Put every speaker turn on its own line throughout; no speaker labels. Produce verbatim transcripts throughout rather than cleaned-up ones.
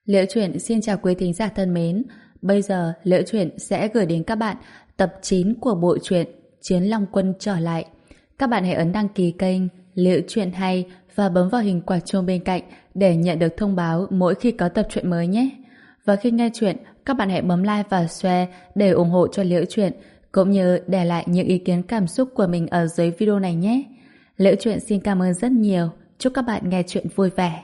Liễu Chuyện xin chào quý thính giả thân mến. Bây giờ Liễu Chuyện sẽ gửi đến các bạn tập chín của bộ truyện Chiến Long Quân trở lại. Các bạn hãy ấn đăng ký kênh Liễu Chuyện hay và bấm vào hình quả chuông bên cạnh để nhận được thông báo mỗi khi có tập truyện mới nhé. Và khi nghe chuyện, các bạn hãy bấm like và share để ủng hộ cho Liễu Chuyện, cũng như để lại những ý kiến cảm xúc của mình ở dưới video này nhé. Liễu Chuyện xin cảm ơn rất nhiều. Chúc các bạn nghe chuyện vui vẻ.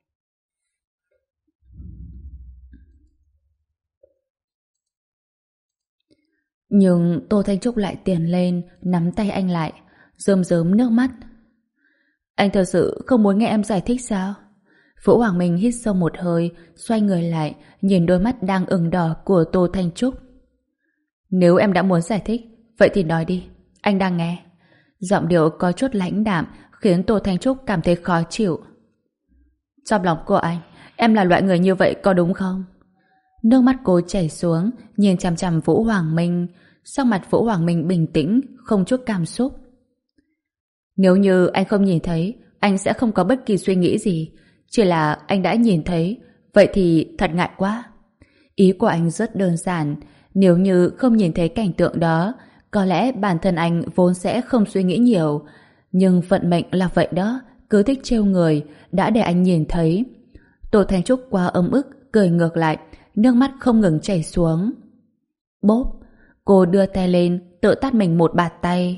Nhưng Tô Thanh Trúc lại tiến lên, nắm tay anh lại, rơm rớm nước mắt. Anh thật sự không muốn nghe em giải thích sao? Vũ Hoàng Minh hít sâu một hơi, xoay người lại, nhìn đôi mắt đang ửng đỏ của Tô Thanh Trúc. Nếu em đã muốn giải thích, vậy thì nói đi, anh đang nghe. Giọng điệu có chút lãnh đạm khiến Tô Thanh Trúc cảm thấy khó chịu. Trong lòng của anh, em là loại người như vậy có đúng không? Nước mắt cô chảy xuống, nhìn chằm chằm Vũ Hoàng Minh. Sắc mặt Vũ Hoàng Minh bình tĩnh, không chút cảm xúc. Nếu như anh không nhìn thấy, anh sẽ không có bất kỳ suy nghĩ gì. Chỉ là anh đã nhìn thấy, vậy thì thật ngại quá. Ý của anh rất đơn giản. Nếu như không nhìn thấy cảnh tượng đó, có lẽ bản thân anh vốn sẽ không suy nghĩ nhiều. Nhưng vận mệnh là vậy đó, cứ thích trêu người, đã để anh nhìn thấy. Tô Thanh Trúc quá ấm ức, cười ngược lại, nước mắt không ngừng chảy xuống. Bốp, cô đưa tay lên, tự tát mình một bạt tay.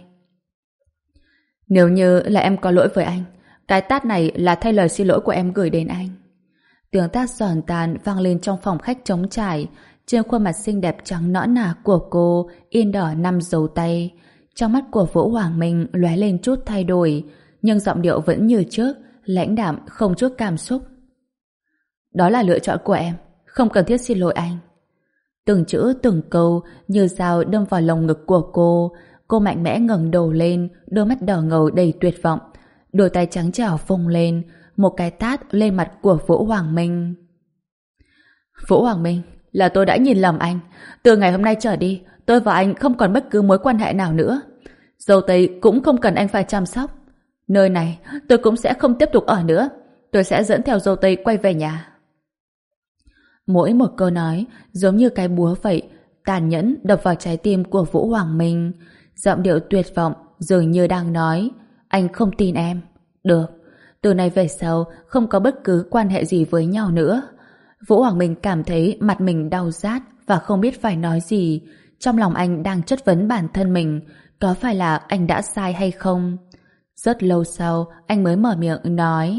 Nếu như là em có lỗi với anh, cái tát này là thay lời xin lỗi của em gửi đến anh. Tiếng tát giòn tan vang lên trong phòng khách trống trải. Trên khuôn mặt xinh đẹp trắng nõn nà của cô in đỏ năm dấu tay. Trong mắt của Vũ Hoàng Minh lóe lên chút thay đổi, nhưng giọng điệu vẫn như trước, lãnh đạm không chút cảm xúc. Đó là lựa chọn của em, không cần thiết xin lỗi anh. Từng chữ từng câu như dao đâm vào lồng ngực của cô. Cô mạnh mẽ ngẩng đầu lên, đôi mắt đỏ ngầu đầy tuyệt vọng. Đôi tay trắng trẻo phồng lên, một cái tát lên mặt của Vũ Hoàng Minh. Vũ Hoàng Minh, là tôi đã nhìn lầm anh. Từ ngày hôm nay trở đi, tôi và anh không còn bất cứ mối quan hệ nào nữa. Dâu tây cũng không cần anh phải chăm sóc. Nơi này tôi cũng sẽ không tiếp tục ở nữa. Tôi sẽ dẫn theo dâu tây quay về nhà. Mỗi một câu nói giống như cái búa vậy, tàn nhẫn đập vào trái tim của Vũ Hoàng Minh. Giọng điệu tuyệt vọng dường như đang nói, anh không tin em. Được, từ nay về sau không có bất cứ quan hệ gì với nhau nữa. Vũ Hoàng Minh cảm thấy mặt mình đau rát và không biết phải nói gì. Trong lòng anh đang chất vấn bản thân mình, có phải là anh đã sai hay không? Rất lâu sau anh mới mở miệng nói,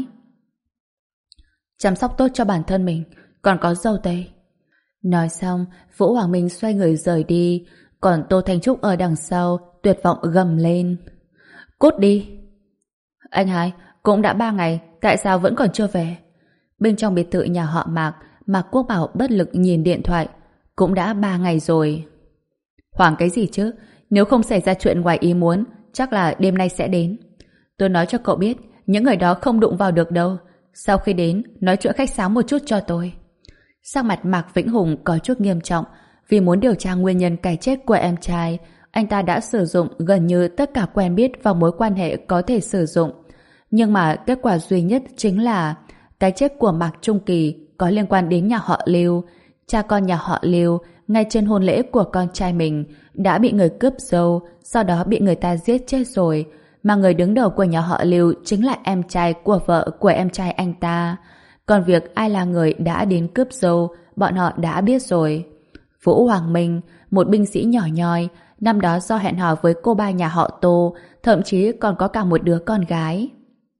chăm sóc tốt cho bản thân mình, còn có dâu tây. Nói xong, Vũ Hoàng Minh xoay người rời đi, còn Tô Thanh Trúc ở đằng sau tuyệt vọng gầm lên, cút đi. Anh hai, cũng đã ba ngày, tại sao vẫn còn chưa về? Bên trong biệt thự nhà họ Mạc, Mạc Quốc Bảo bất lực nhìn điện thoại. Cũng đã ba ngày rồi. Hoảng cái gì chứ? Nếu không xảy ra chuyện ngoài ý muốn, chắc là đêm nay sẽ đến. Tôi nói cho cậu biết, những người đó không đụng vào được đâu. Sau khi đến, nói chuyện khách sáo một chút cho tôi. Sắc mặt Mạc Vĩnh Hùng có chút nghiêm trọng. Vì muốn điều tra nguyên nhân cái chết của em trai, anh ta đã sử dụng gần như tất cả quen biết và mối quan hệ có thể sử dụng. Nhưng mà kết quả duy nhất chính là cái chết của Mạc Trung Kỳ có liên quan đến nhà họ Lưu. Cha con nhà họ Lưu ngay trên hôn lễ của con trai mình đã bị người cướp dâu, sau đó bị người ta giết chết rồi. Mà người đứng đầu của nhà họ Lưu chính là em trai của vợ của em trai anh ta. Còn việc ai là người đã đến cướp dâu, bọn họ đã biết rồi. Vũ Hoàng Minh, một binh sĩ nhỏ nhoi, năm đó do hẹn hò với cô ba nhà họ Tô, thậm chí còn có cả một đứa con gái.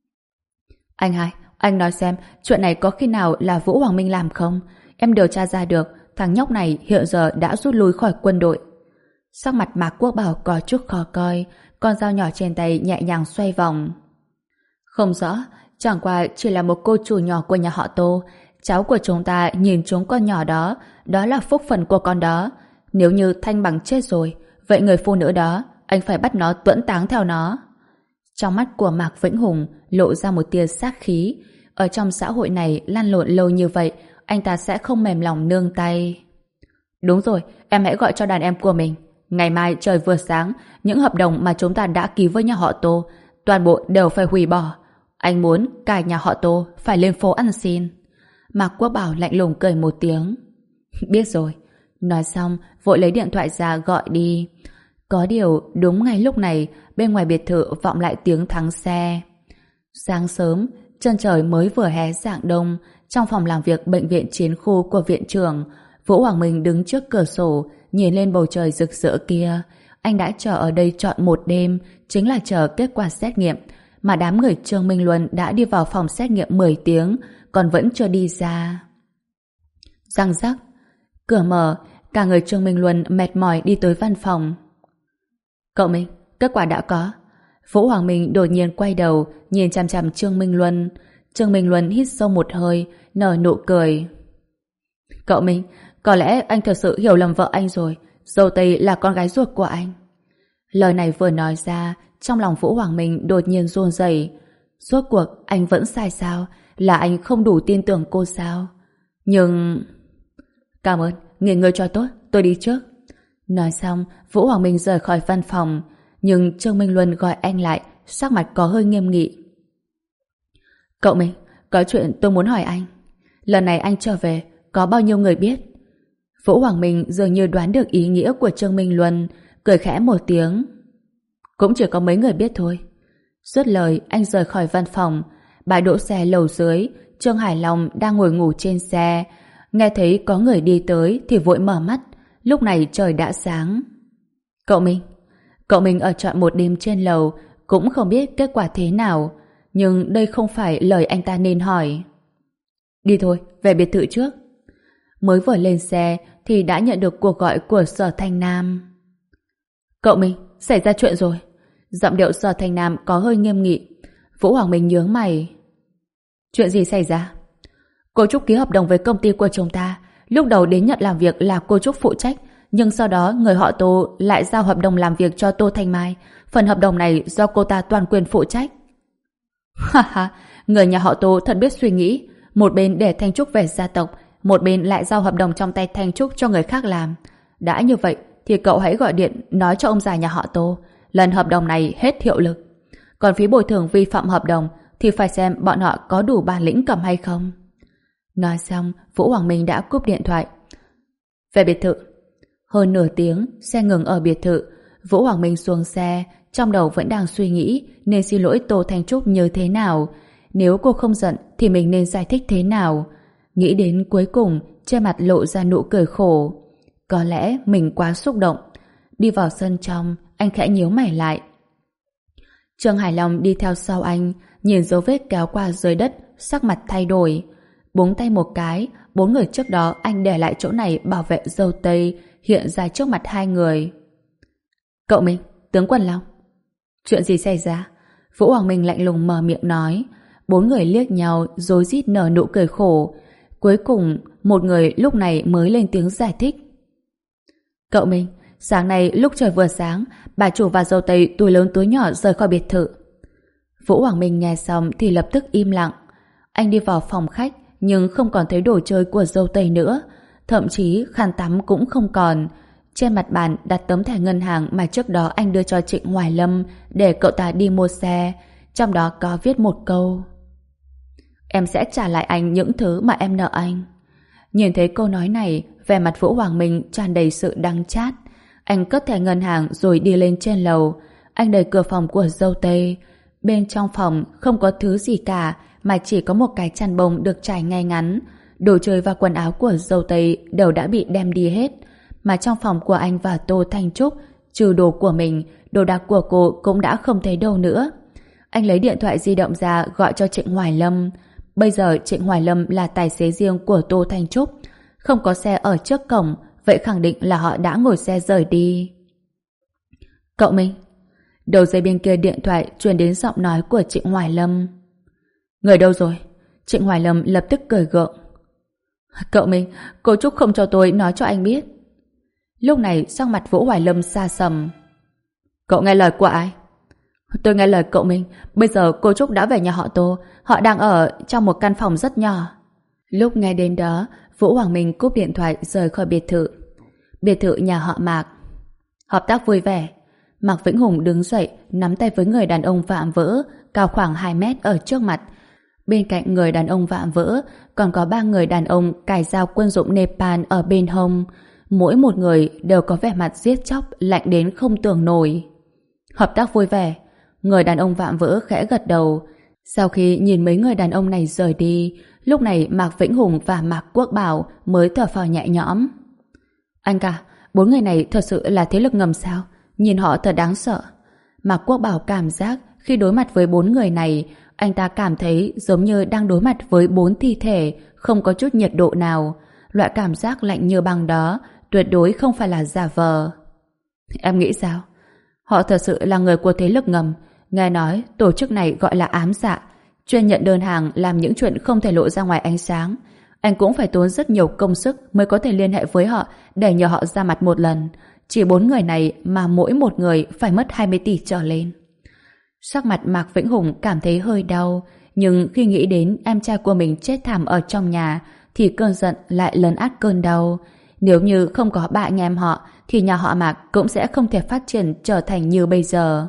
Anh hai, anh nói xem, chuyện này có khi nào là Vũ Hoàng Minh làm không? Em điều tra ra được, thằng nhóc này hiện giờ đã rút lui khỏi quân đội. Sắc mặt Mạc Quốc Bảo có chút khó coi, con dao nhỏ trên tay nhẹ nhàng xoay vòng. Không rõ, chẳng qua chỉ là một cô chủ nhỏ của nhà họ Tô. Cháu của chúng ta nhìn chúng con nhỏ đó, đó là phúc phần của con đó. Nếu như Thanh Bằng chết rồi, vậy người phụ nữ đó, anh phải bắt nó tuẫn táng theo nó. Trong mắt của Mạc Vĩnh Hùng lộ ra một tia sát khí. Ở trong xã hội này lăn lộn lâu như vậy, anh ta sẽ không mềm lòng nương tay. Đúng rồi, em hãy gọi cho đàn em của mình. Ngày mai trời vừa sáng, những hợp đồng mà chúng ta đã ký với nhà họ Tô, toàn bộ đều phải hủy bỏ. Anh muốn cả nhà họ Tô phải lên phố ăn xin. Mạc Quốc Bảo lạnh lùng cười một tiếng. Biết rồi. Nói xong, vội lấy điện thoại ra gọi đi. Có điều, đúng ngay lúc này, bên ngoài biệt thự vọng lại tiếng thắng xe. Sáng sớm, chân trời mới vừa hé rạng đông, trong phòng làm việc bệnh viện chiến khu của viện trưởng, Vũ Hoàng Minh đứng trước cửa sổ, nhìn lên bầu trời rực rỡ kia. Anh đã chờ ở đây trọn một đêm, chính là chờ kết quả xét nghiệm, mà đám người Trương Minh Luân đã đi vào phòng xét nghiệm mười tiếng, còn vẫn chưa đi ra. Răng rắc, cửa mở, cả người Trương Minh Luân mệt mỏi đi tới văn phòng. Cậu Minh, kết quả đã có. Vũ Hoàng Minh đột nhiên quay đầu, nhìn chằm chằm Trương Minh Luân. Trương Minh Luân hít sâu một hơi, nở nụ cười. Cậu Minh, có lẽ anh thật sự hiểu lầm vợ anh rồi. Dâu Tây là con gái ruột của anh. Lời này vừa nói ra, trong lòng Vũ Hoàng Minh đột nhiên run rẩy. Rốt cuộc anh vẫn sai sao? Là anh không đủ tin tưởng cô sao? Nhưng... Cảm ơn, nghỉ ngơi cho tốt, tôi đi trước. Nói xong, Vũ Hoàng Minh rời khỏi văn phòng. Nhưng Trương Minh Luân gọi anh lại, sắc mặt có hơi nghiêm nghị. Cậu Minh, có chuyện tôi muốn hỏi anh. Lần này anh trở về, có bao nhiêu người biết? Vũ Hoàng Minh dường như đoán được ý nghĩa của Trương Minh Luân, cười khẽ một tiếng. Cũng chỉ có mấy người biết thôi. Dứt lời, anh rời khỏi văn phòng. Bãi đỗ xe lầu dưới, Trương Hải Long đang ngồi ngủ trên xe. Nghe thấy có người đi tới thì vội mở mắt. Lúc này trời đã sáng. Cậu Minh, cậu Minh ở trọn một đêm trên lầu, cũng không biết kết quả thế nào. Nhưng đây không phải lời anh ta nên hỏi. Đi thôi, về biệt thự trước. Mới vừa lên xe thì đã nhận được cuộc gọi của Sở Thanh Nam. Cậu Minh, xảy ra chuyện rồi. Giọng điệu Sở Thanh Nam có hơi nghiêm nghị. Vũ Hoàng Minh nhướng mày. Chuyện gì xảy ra? Cô Trúc ký hợp đồng với công ty của chúng ta. Lúc đầu đến nhận làm việc là cô Trúc phụ trách, nhưng sau đó người họ Tô lại giao hợp đồng làm việc cho Tô Thanh Mai. Phần hợp đồng này do cô ta toàn quyền phụ trách. Ha ha, người nhà họ Tô thật biết suy nghĩ. Một bên để Thanh Trúc về gia tộc, một bên lại giao hợp đồng trong tay Thanh Trúc cho người khác làm. Đã như vậy thì cậu hãy gọi điện nói cho ông già nhà họ Tô, lần hợp đồng này hết hiệu lực. Còn phí bồi thường vi phạm hợp đồng thì phải xem bọn họ có đủ bản lĩnh cầm hay không. Nói xong, Vũ Hoàng Minh đã cúp điện thoại. Về biệt thự. Hơn nửa tiếng, xe ngừng ở biệt thự. Vũ Hoàng Minh xuống xe, trong đầu vẫn đang suy nghĩ nên xin lỗi Tô Thanh Trúc như thế nào. Nếu cô không giận thì mình nên giải thích thế nào. Nghĩ đến cuối cùng, trên mặt lộ ra nụ cười khổ. Có lẽ mình quá xúc động. Đi vào sân trong, anh khẽ nhíu mày lại. Trương Hải Long đi theo sau anh, nhìn dấu vết kéo qua dưới đất, sắc mặt thay đổi. Búng tay một cái, bốn người trước đó anh để lại chỗ này bảo vệ dâu tây hiện ra trước mặt hai người. Cậu Minh, tướng Quân Long. Chuyện gì xảy ra? Vũ Hoàng Minh lạnh lùng mở miệng nói. Bốn người liếc nhau rối rít nở nụ cười khổ. Cuối cùng, một người lúc này mới lên tiếng giải thích. Cậu Minh, sáng nay lúc trời vừa sáng, bà chủ và dâu tây túi lớn túi nhỏ rời khỏi biệt thự. Vũ Hoàng Minh nghe xong thì lập tức im lặng. Anh đi vào phòng khách nhưng không còn thấy đồ chơi của dâu tây nữa. Thậm chí khăn tắm cũng không còn. Trên mặt bàn đặt tấm thẻ ngân hàng mà trước đó anh đưa cho Trịnh Hoài Lâm để cậu ta đi mua xe. Trong đó có viết một câu: Em sẽ trả lại anh những thứ mà em nợ anh. Nhìn thấy câu nói này, vẻ mặt Vũ Hoàng Minh tràn đầy sự đắng chát. Anh cất thẻ ngân hàng rồi đi lên trên lầu. Anh đẩy cửa phòng của dâu tây. Bên trong phòng không có thứ gì cả, mà chỉ có một cái chăn bông được trải ngay ngắn. Đồ chơi và quần áo của dâu tây đều đã bị đem đi hết. Mà trong phòng của anh và Tô Thanh Trúc, trừ đồ của mình, đồ đạc của cô cũng đã không thấy đâu nữa. Anh lấy điện thoại di động ra gọi cho Trịnh Hoài Lâm. Bây giờ Trịnh Hoài Lâm là tài xế riêng của Tô Thanh Trúc. Không có xe ở trước cổng, vậy khẳng định là họ đã ngồi xe rời đi. Cậu Minh. Đầu dây bên kia điện thoại truyền đến giọng nói của Trịnh Hoài Lâm. Người đâu rồi? Trịnh Hoài Lâm lập tức cười gượng. Cậu Minh, cô Trúc không cho tôi nói cho anh biết. Lúc này sắc mặt Vũ Hoài Lâm xa sầm. Cậu nghe lời của ai? Tôi nghe lời cậu Minh. Bây giờ cô Trúc đã về nhà họ Tô. Họ đang ở trong một căn phòng rất nhỏ. Lúc nghe đến đó, Vũ Hoàng Minh cúp điện thoại rời khỏi biệt thự. Biệt thự nhà họ Mạc. Hợp tác vui vẻ. Mạc Vĩnh Hùng đứng dậy, nắm tay với người đàn ông vạm vỡ, cao khoảng hai mét ở trước mặt. Bên cạnh người đàn ông vạm vỡ còn có ba người đàn ông cài dao quân dụng Nepal ở bên hông. Mỗi một người đều có vẻ mặt giết chóc lạnh đến không tưởng nổi. Hợp tác vui vẻ. Người đàn ông vạm vỡ khẽ gật đầu. Sau khi nhìn mấy người đàn ông này rời đi, lúc này Mạc Vĩnh Hùng và Mạc Quốc Bảo mới thở phào nhẹ nhõm. Anh cả, bốn người này thật sự là thế lực ngầm sao? Nhìn họ thật đáng sợ. Mạc Quốc Bảo cảm giác khi đối mặt với bốn người này, anh ta cảm thấy giống như đang đối mặt với bốn thi thể, không có chút nhiệt độ nào. Loại cảm giác lạnh như băng đó tuyệt đối không phải là giả vờ. Em nghĩ sao? Họ thật sự là người của thế lực ngầm. Nghe nói tổ chức này gọi là ám dạ, chuyên nhận đơn hàng làm những chuyện không thể lộ ra ngoài ánh sáng. Anh cũng phải tốn rất nhiều công sức mới có thể liên hệ với họ để nhờ họ ra mặt một lần. Chỉ bốn người này mà mỗi một người phải mất hai mươi tỷ trở lên. Sắc mặt Mạc Vĩnh Hùng cảm thấy hơi đau, nhưng khi nghĩ đến em trai của mình chết thảm ở trong nhà thì cơn giận lại lấn át cơn đau. Nếu như không có ba anh em họ thì nhà họ Mạc cũng sẽ không thể phát triển trở thành như bây giờ.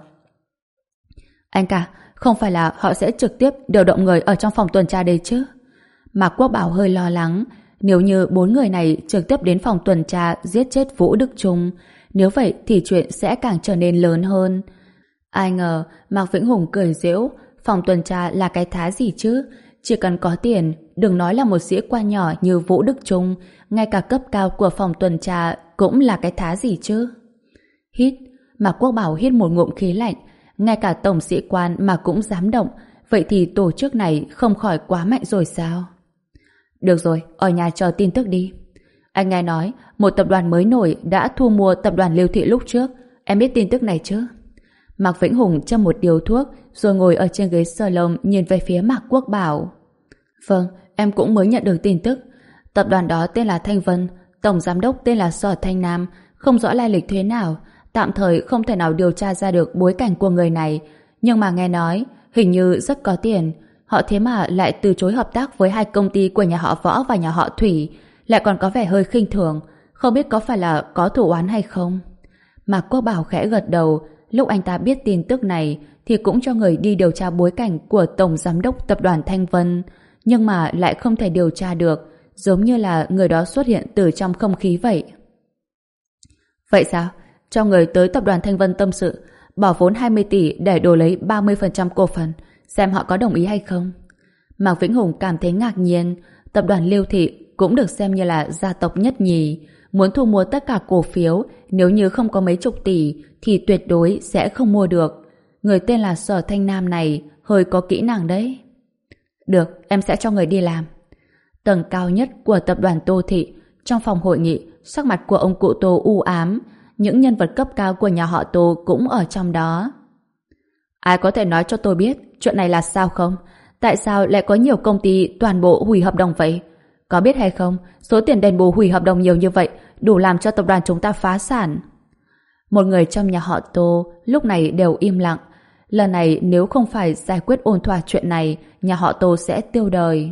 Anh cả, không phải là họ sẽ trực tiếp điều động người ở trong phòng tuần tra đây chứ? Mạc Quốc Bảo hơi lo lắng. Nếu như bốn người này trực tiếp đến phòng tuần tra giết chết Vũ Đức Trung, nếu vậy thì chuyện sẽ càng trở nên lớn hơn. Ai ngờ Mạc Vĩnh Hùng cười giễu, phòng tuần tra là cái thá gì chứ? Chỉ cần có tiền, đừng nói là một sĩ quan nhỏ như Vũ Đức Trung, ngay cả cấp cao của phòng tuần tra cũng là cái thá gì chứ? Hít, Mạc Quốc Bảo hít một ngụm khí lạnh, ngay cả tổng sĩ quan mà cũng dám động, vậy thì tổ chức này không khỏi quá mạnh rồi sao? Được rồi, ở nhà chờ tin tức đi. Anh nghe nói một tập đoàn mới nổi đã thu mua tập đoàn Liêu Thị lúc trước, em biết tin tức này chứ? Mạc Vĩnh Hùng châm một điếu thuốc rồi ngồi ở trên ghế salon nhìn về phía Mạc Quốc Bảo. Vâng, em cũng mới nhận được tin tức. Tập đoàn đó tên là Thanh Vân, tổng giám đốc tên là Sở Thanh Nam, không rõ lai lịch thế nào, tạm thời không thể nào điều tra ra được bối cảnh của người này, nhưng mà nghe nói hình như rất có tiền. Họ thế mà lại từ chối hợp tác với hai công ty của nhà họ Võ và nhà họ Thủy, lại còn có vẻ hơi khinh thường, không biết có phải là có thủ oán hay không. Mạc Quốc Bảo khẽ gật đầu. Lúc anh ta biết tin tức này thì cũng cho người đi điều tra bối cảnh của tổng giám đốc tập đoàn Thanh Vân, nhưng mà lại không thể điều tra được, giống như là người đó xuất hiện từ trong không khí vậy. Vậy sao? Cho người tới tập đoàn Thanh Vân tâm sự, bỏ vốn hai mươi tỷ để đổi lấy ba mươi phần trăm cổ phần, xem họ có đồng ý hay không. Mạc Vĩnh Hùng cảm thấy ngạc nhiên. Tập đoàn Liêu Thị cũng được xem như là gia tộc nhất nhì, muốn thu mua tất cả cổ phiếu, nếu như không có mấy chục tỷ thì tuyệt đối sẽ không mua được. Người tên là Sở Thanh Nam này hơi có kỹ năng đấy. Được, em sẽ cho người đi làm. Tầng cao nhất của tập đoàn Tô Thị, trong phòng hội nghị, sắc mặt của ông cụ Tô u ám, những nhân vật cấp cao của nhà họ Tô cũng ở trong đó. Ai có thể nói cho tôi biết chuyện này là sao không? Tại sao lại có nhiều công ty toàn bộ hủy hợp đồng vậy? Có biết hay không, số tiền đền bù hủy hợp đồng nhiều như vậy đủ làm cho tập đoàn chúng ta phá sản. Một người trong nhà họ Tô lúc này đều im lặng. Lần này nếu không phải giải quyết ổn thỏa chuyện này, nhà họ Tô sẽ tiêu đời.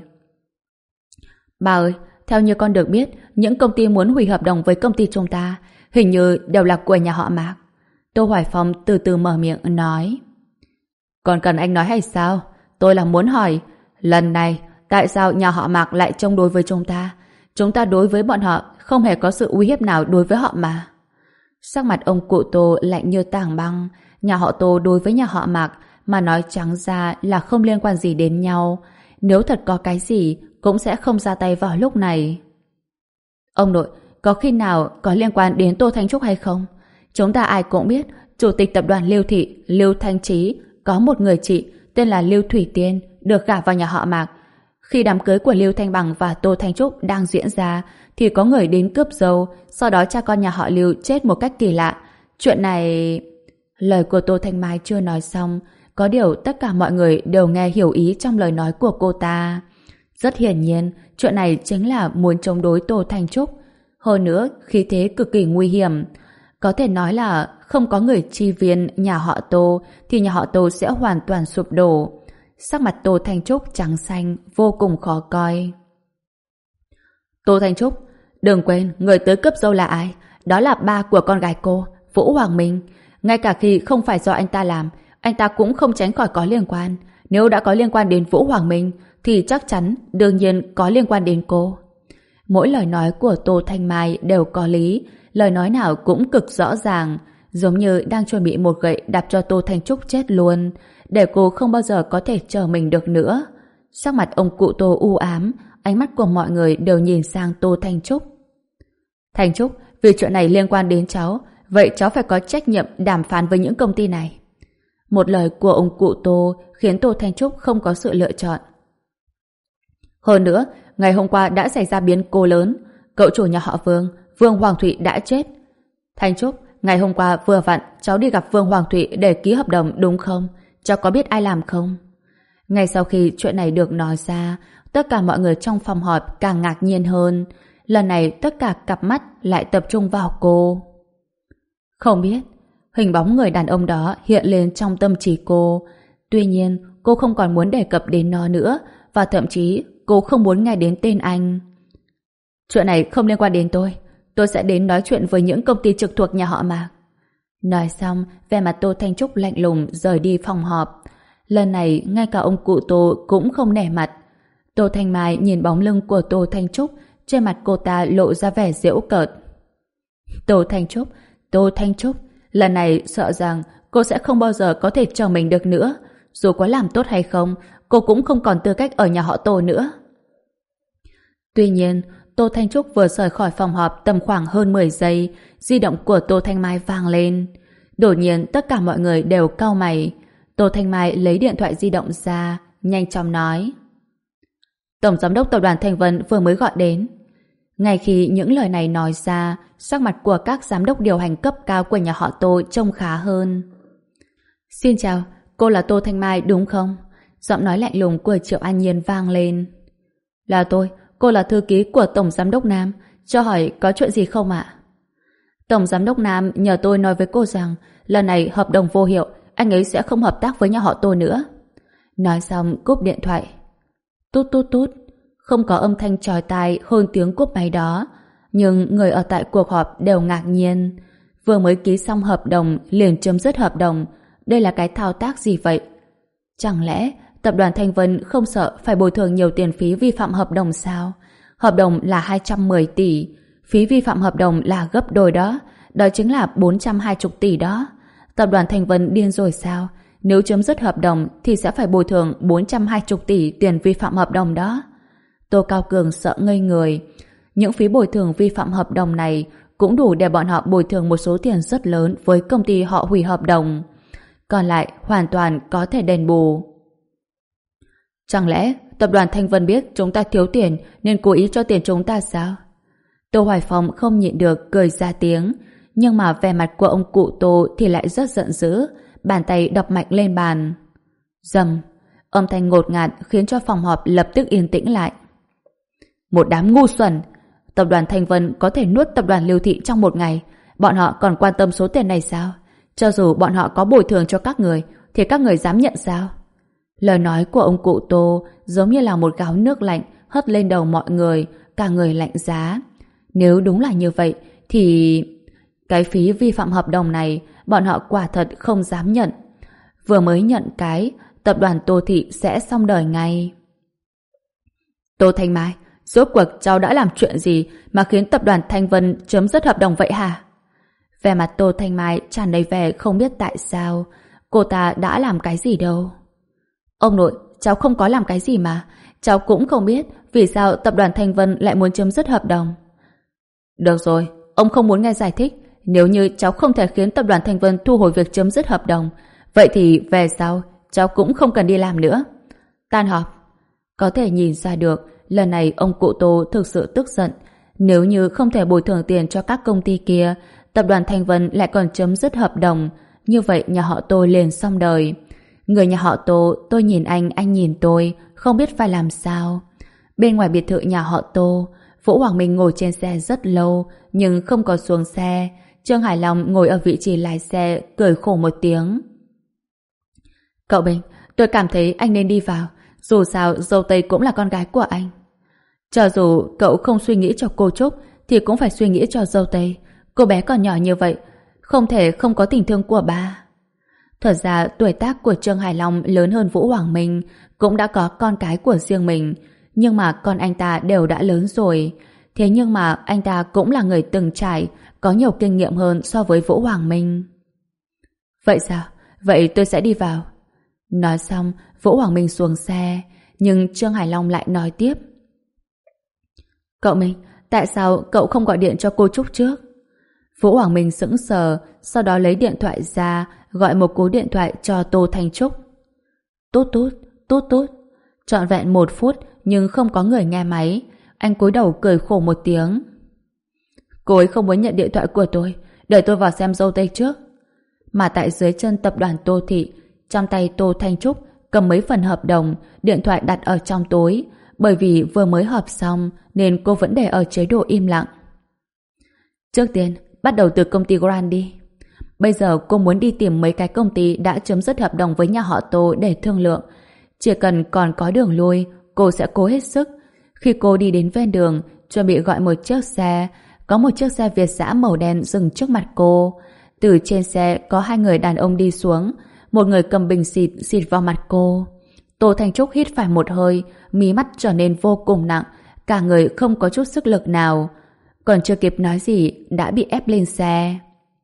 Bà ơi, theo như con được biết, những công ty muốn hủy hợp đồng với công ty chúng ta hình như đều là của nhà họ Mạc. Tô Hoài Phong từ từ mở miệng nói. Còn cần anh nói hay sao? Tôi là muốn hỏi, lần này tại sao nhà họ Mạc lại chống đối với chúng ta? Chúng ta đối với bọn họ không hề có sự uy hiếp nào đối với họ mà. Sắc mặt ông cụ Tô lạnh như tảng băng. Nhà họ Tô đối với nhà họ Mạc mà nói trắng ra là không liên quan gì đến nhau. Nếu thật có cái gì cũng sẽ không ra tay vào lúc này. Ông nội, có khi nào có liên quan đến Tô Thanh Trúc hay không? Chúng ta ai cũng biết chủ tịch tập đoàn Liêu Thị, Liêu Thanh Trí, có một người chị tên là Liêu Thủy Tiên được gả vào nhà họ Mạc. Khi đám cưới của Liêu Thanh Bằng và Tô Thanh Trúc đang diễn ra thì có người đến cướp dâu, sau đó cha con nhà họ Liêu chết một cách kỳ lạ. Chuyện này... Lời của Tô Thanh Mai chưa nói xong, có điều tất cả mọi người đều nghe hiểu ý trong lời nói của cô ta. Rất hiển nhiên, chuyện này chính là muốn chống đối Tô Thanh Trúc. Hơn nữa, khí thế cực kỳ nguy hiểm. Có thể nói là không có người chi viện nhà họ Tô thì nhà họ Tô sẽ hoàn toàn sụp đổ. Sắc mặt Tô Thanh Trúc trắng xanh, vô cùng khó coi. Tô Thanh Trúc, đừng quên người tới cướp dâu là ai? Đó là ba của con gái cô, Vũ Hoàng Minh. Ngay cả khi không phải do anh ta làm, anh ta cũng không tránh khỏi có liên quan. Nếu đã có liên quan đến Vũ Hoàng Minh thì chắc chắn đương nhiên có liên quan đến cô. Mỗi lời nói của Tô Thanh Mai đều có lý, lời nói nào cũng cực rõ ràng, giống như đang chuẩn bị một gậy đạp cho Tô Thanh Trúc chết luôn, để cô không bao giờ có thể chờ mình được nữa. Sắc mặt ông cụ Tô u ám, ánh mắt của mọi người đều nhìn sang Tô Thanh Trúc. Thanh Trúc, vì chuyện này liên quan đến cháu, vậy cháu phải có trách nhiệm đàm phán với những công ty này. Một lời của ông cụ Tô khiến Tô Thanh Trúc không có sự lựa chọn. Hơn nữa, ngày hôm qua đã xảy ra biến cố lớn, cậu chủ nhà họ Vương, Vương Hoàng Thụy đã chết. Thanh Trúc, ngày hôm qua vừa vặn cháu đi gặp Vương Hoàng Thụy để ký hợp đồng đúng không? Cháu có biết ai làm không? Ngay sau khi chuyện này được nói ra, tất cả mọi người trong phòng họp càng ngạc nhiên hơn. Lần này tất cả cặp mắt lại tập trung vào cô. Không biết, hình bóng người đàn ông đó hiện lên trong tâm trí cô. Tuy nhiên, cô không còn muốn đề cập đến nó nữa, và thậm chí cô không muốn nghe đến tên anh. Chuyện này không liên quan đến tôi. Tôi sẽ đến nói chuyện với những công ty trực thuộc nhà họ Mạc. Nói xong, vẻ mặt Tô Thanh Trúc lạnh lùng rời đi phòng họp. Lần này, ngay cả ông cụ Tô cũng không nể mặt. Tô Thanh Mai nhìn bóng lưng của Tô Thanh Trúc, trên mặt cô ta lộ ra vẻ giễu cợt. Tô Thanh Trúc, Tô Thanh Trúc, lần này sợ rằng cô sẽ không bao giờ có thể chờ mình được nữa. Dù có làm tốt hay không, cô cũng không còn tư cách ở nhà họ Tô nữa. Tuy nhiên, Tô Thanh Trúc vừa rời khỏi phòng họp tầm khoảng hơn mười giây, di động của Tô Thanh Mai vang lên. Đột nhiên tất cả mọi người đều cau mày. Tô Thanh Mai lấy điện thoại di động ra, nhanh chóng nói. Tổng giám đốc tập đoàn Thanh Vân vừa mới gọi đến. Ngay khi những lời này nói ra, sắc mặt của các giám đốc điều hành cấp cao của nhà họ Tô trông khá hơn. Xin chào, cô là Tô Thanh Mai đúng không? Giọng nói lạnh lùng của Triệu An Nhiên vang lên. Là tôi, cô là thư ký của Tổng Giám đốc Nam, cho hỏi có chuyện gì không ạ? Tổng Giám đốc Nam nhờ tôi nói với cô rằng lần này hợp đồng vô hiệu, anh ấy sẽ không hợp tác với nhà họ Tô nữa. Nói xong cúp điện thoại. Tút tút tút, không có âm thanh chói tai hơn tiếng cúp máy đó, nhưng người ở tại cuộc họp đều ngạc nhiên. Vừa mới ký xong hợp đồng liền chấm dứt hợp đồng, đây là cái thao tác gì vậy? Chẳng lẽ tập đoàn Thanh Vân không sợ phải bồi thường nhiều tiền phí vi phạm hợp đồng sao? Hợp đồng là hai trăm mười tỷ, phí vi phạm hợp đồng là gấp đôi đó, đó chính là bốn trăm hai mươi tỷ đó. Tập đoàn Thanh Vân điên rồi sao? Nếu chấm dứt hợp đồng thì sẽ phải bồi thường bốn trăm hai mươi tỷ tiền vi phạm hợp đồng đó. Tô Cao Cường sợ ngây người. Những phí bồi thường vi phạm hợp đồng này cũng đủ để bọn họ bồi thường một số tiền rất lớn với công ty họ hủy hợp đồng. Còn lại hoàn toàn có thể đền bù. Chẳng lẽ tập đoàn Thanh Vân biết chúng ta thiếu tiền nên cố ý cho tiền chúng ta sao? Tô Hoài Phong không nhịn được cười ra tiếng, nhưng mà vẻ mặt của ông cụ Tô thì lại rất giận dữ, bàn tay đập mạnh lên bàn. Rầm, âm thanh ngột ngạt khiến cho phòng họp lập tức yên tĩnh lại. Một đám ngu xuẩn, tập đoàn Thanh Vân có thể nuốt tập đoàn Lưu Thị trong một ngày, bọn họ còn quan tâm số tiền này sao? Cho dù bọn họ có bồi thường cho các người thì các người dám nhận sao? Lời nói của ông cụ Tô giống như là một gáo nước lạnh hất lên đầu mọi người, cả người lạnh giá. Nếu đúng là như vậy thì cái phí vi phạm hợp đồng này bọn họ quả thật không dám nhận. Vừa mới nhận cái, tập đoàn Tô Thị sẽ xong đời ngay. Tô Thanh Mai, rốt cuộc cháu đã làm chuyện gì mà khiến tập đoàn Thanh Vân chấm dứt hợp đồng vậy hả? Vẻ mặt Tô Thanh Mai tràn đầy vẻ không biết tại sao. Cô ta đã làm cái gì đâu. Ông nội, cháu không có làm cái gì mà. Cháu cũng không biết vì sao tập đoàn Thanh Vân lại muốn chấm dứt hợp đồng. Được rồi, ông không muốn nghe giải thích. Nếu như cháu không thể khiến tập đoàn Thanh Vân thu hồi việc chấm dứt hợp đồng, vậy thì về sau cháu cũng không cần đi làm nữa. Tan họp. Có thể nhìn ra được lần này ông cụ Tô thực sự tức giận. Nếu như không thể bồi thường tiền cho các công ty kia, tập đoàn Thanh Vân lại còn chấm dứt hợp đồng, như vậy nhà họ Tô liền xong đời. Người nhà họ Tô, tôi nhìn anh, anh nhìn tôi, không biết phải làm sao. Bên ngoài biệt thự nhà họ Tô, Vũ Hoàng Minh ngồi trên xe rất lâu nhưng không có xuống xe. Trương Hải Long ngồi ở vị trí lái xe, cười khổ một tiếng. Cậu Bình, tôi cảm thấy anh nên đi vào. Dù sao dâu tây cũng là con gái của anh. Cho dù cậu không suy nghĩ cho cô Trúc thì cũng phải suy nghĩ cho dâu tây. Cô bé còn nhỏ như vậy, không thể không có tình thương của ba. Thật ra tuổi tác của Trương Hải Long lớn hơn Vũ Hoàng Minh, cũng đã có con cái của riêng mình, nhưng mà con anh ta đều đã lớn rồi. Thế nhưng mà anh ta cũng là người từng trải, có nhiều kinh nghiệm hơn so với Vũ Hoàng Minh. Vậy sao? Vậy tôi sẽ đi vào. Nói xong, Vũ Hoàng Minh xuống xe, nhưng Trương Hải Long lại nói tiếp. Cậu Minh, tại sao cậu không gọi điện cho cô Trúc trước? Vũ Hoàng Minh sững sờ, sau đó lấy điện thoại ra, gọi một cú điện thoại cho Tô Thanh Trúc. Tút tút, tút tút. Trọn vẹn một phút, nhưng không có người nghe máy. Anh cúi đầu cười khổ một tiếng. Cô ấy không muốn nhận điện thoại của tôi, để tôi vào xem dâu tây trước. Mà tại dưới chân tập đoàn Tô Thị, trong tay Tô Thanh Trúc cầm mấy phần hợp đồng, điện thoại đặt ở trong túi, bởi vì vừa mới họp xong nên cô vẫn để ở chế độ im lặng. Trước tiên, bắt đầu từ công ty Grand đi. Bây giờ cô muốn đi tìm mấy cái công ty đã chấm dứt hợp đồng với nhà họ Tô để thương lượng. Chỉ cần còn có đường lui, cô sẽ cố hết sức. Khi cô đi đến ven đường, chuẩn bị gọi một chiếc xe, có một chiếc xe Việt dã màu đen dừng trước mặt cô. Từ trên xe có hai người đàn ông đi xuống, một người cầm bình xịt xịt vào mặt cô. Tô Thanh Trúc hít phải một hơi, mí mắt trở nên vô cùng nặng, cả người không có chút sức lực nào. Còn chưa kịp nói gì đã bị ép lên xe.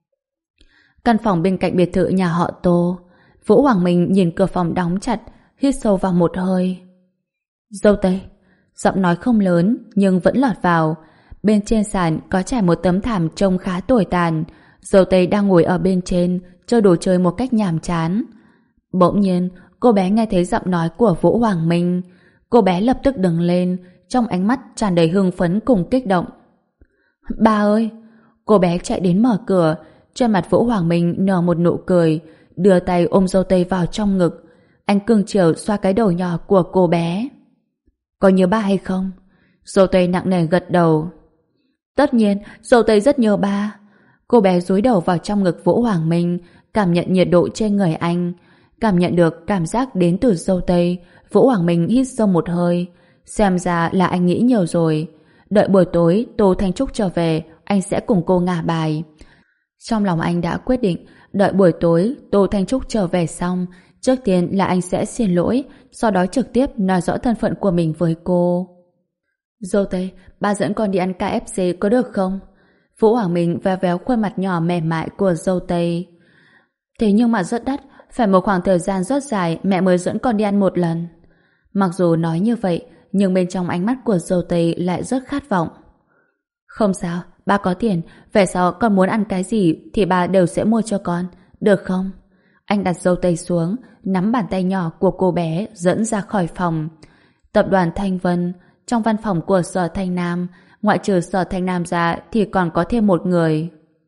Căn phòng bên cạnh biệt thự nhà họ Tô. Vũ Hoàng Minh nhìn cửa phòng đóng chặt, hít sâu vào một hơi. Dâu tây. Giọng nói không lớn nhưng vẫn lọt vào. Bên trên sàn có trải một tấm thảm trông khá tồi tàn. Dâu tây đang ngồi ở bên trên, chơi đồ chơi một cách nhàm chán. Bỗng nhiên, cô bé nghe thấy giọng nói của Vũ Hoàng Minh. Cô bé lập tức đứng lên, trong ánh mắt tràn đầy hưng phấn cùng kích động. Ba ơi! Cô bé chạy đến mở cửa, trên mặt Vũ Hoàng Minh nở một nụ cười, đưa tay ôm dâu tây vào trong ngực. Anh cưng chiều xoa cái đầu nhỏ của cô bé. Có nhớ ba hay không? Dâu tây nặng nề gật đầu. Tất nhiên, dâu tây rất nhớ ba. Cô bé dúi đầu vào trong ngực Vũ Hoàng Minh, cảm nhận nhiệt độ trên người anh. Cảm nhận được cảm giác đến từ dâu tây, Vũ Hoàng Minh hít sâu một hơi. Xem ra là anh nghĩ nhiều rồi. Đợi buổi tối Tô Thanh Trúc trở về, anh sẽ cùng cô ngả bài. Trong lòng anh đã quyết định, đợi buổi tối Tô Thanh Trúc trở về xong, trước tiên là anh sẽ xin lỗi, sau đó trực tiếp nói rõ thân phận của mình với cô. Dâu tây, ba dẫn con đi ăn ca ép xê có được không? Vũ Hoàng Minh véo véo khuôn mặt nhỏ mềm mại của dâu tây. Thế nhưng mà rất đắt, phải một khoảng thời gian rất dài mẹ mới dẫn con đi ăn một lần. Mặc dù nói như vậy, nhưng bên trong ánh mắt của dâu tây lại rất khát vọng. Không sao, ba có tiền, về sau con muốn ăn cái gì thì ba đều sẽ mua cho con, được không? Anh đặt dâu tây xuống, nắm bàn tay nhỏ của cô bé dẫn ra khỏi phòng. Tập đoàn Thanh Vân, trong văn phòng của Sở Thanh Nam, ngoại trừ Sở Thanh Nam ra thì còn có thêm một người.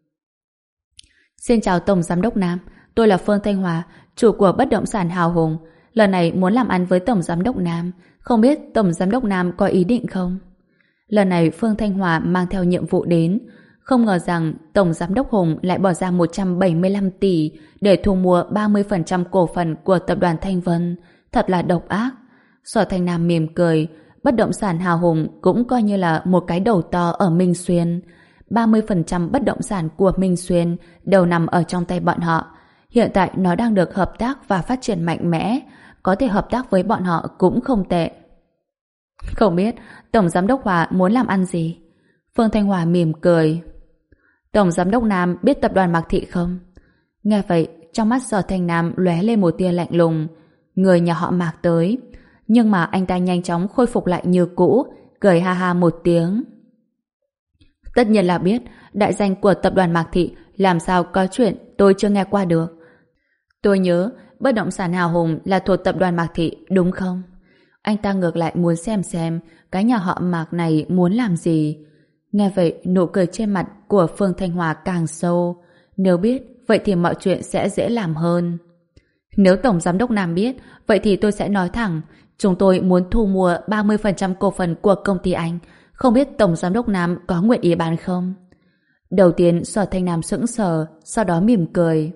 Xin chào Tổng Giám đốc Nam, tôi là Phương Thanh Hòa, chủ của bất động sản Hào Hùng. Lần này muốn làm ăn với Tổng Giám đốc Nam, không biết Tổng Giám đốc Nam có ý định không? Lần này Phương Thanh Hòa mang theo nhiệm vụ đến, không ngờ rằng Tổng Giám đốc Hùng lại bỏ ra một trăm bảy mươi lăm tỷ để thu mua ba mươi phần trăm cổ phần của tập đoàn Thanh Vân. Thật là độc ác. Sở Thanh Nam mỉm cười, bất động sản Hào Hùng cũng coi như là một cái đầu to ở Minh Xuyên. ba mươi phần trăm bất động sản của Minh Xuyên đều nằm ở trong tay bọn họ. Hiện tại nó đang được hợp tác và phát triển mạnh mẽ, có thể hợp tác với bọn họ cũng không tệ. Không biết Tổng Giám đốc Hòa muốn làm ăn gì? Phương Thanh Hòa mỉm cười. Tổng Giám đốc Nam biết tập đoàn Mạc Thị không? Nghe vậy, trong mắt Sở Thanh Nam lóe lên một tia lạnh lùng. Người nhà họ Mạc tới. Nhưng mà anh ta nhanh chóng khôi phục lại như cũ, cười ha ha một tiếng. Tất nhiên là biết, đại danh của tập đoàn Mạc Thị làm sao có chuyện tôi chưa nghe qua được. Tôi nhớ, bất động sản Hào Hùng là thuộc tập đoàn Mạc Thị, đúng không? Anh ta ngược lại muốn xem xem cái nhà họ Mạc này muốn làm gì. Nghe vậy, nụ cười trên mặt của Phương Thanh Hòa càng sâu. Nếu biết, vậy thì mọi chuyện sẽ dễ làm hơn. Nếu Tổng Giám đốc Nam biết, vậy thì tôi sẽ nói thẳng, chúng tôi muốn thu mua ba mươi phần trăm cổ phần của công ty anh. Không biết Tổng Giám đốc Nam có nguyện ý bán không? Đầu tiên Sở Thanh Nam sững sờ, sau đó mỉm cười.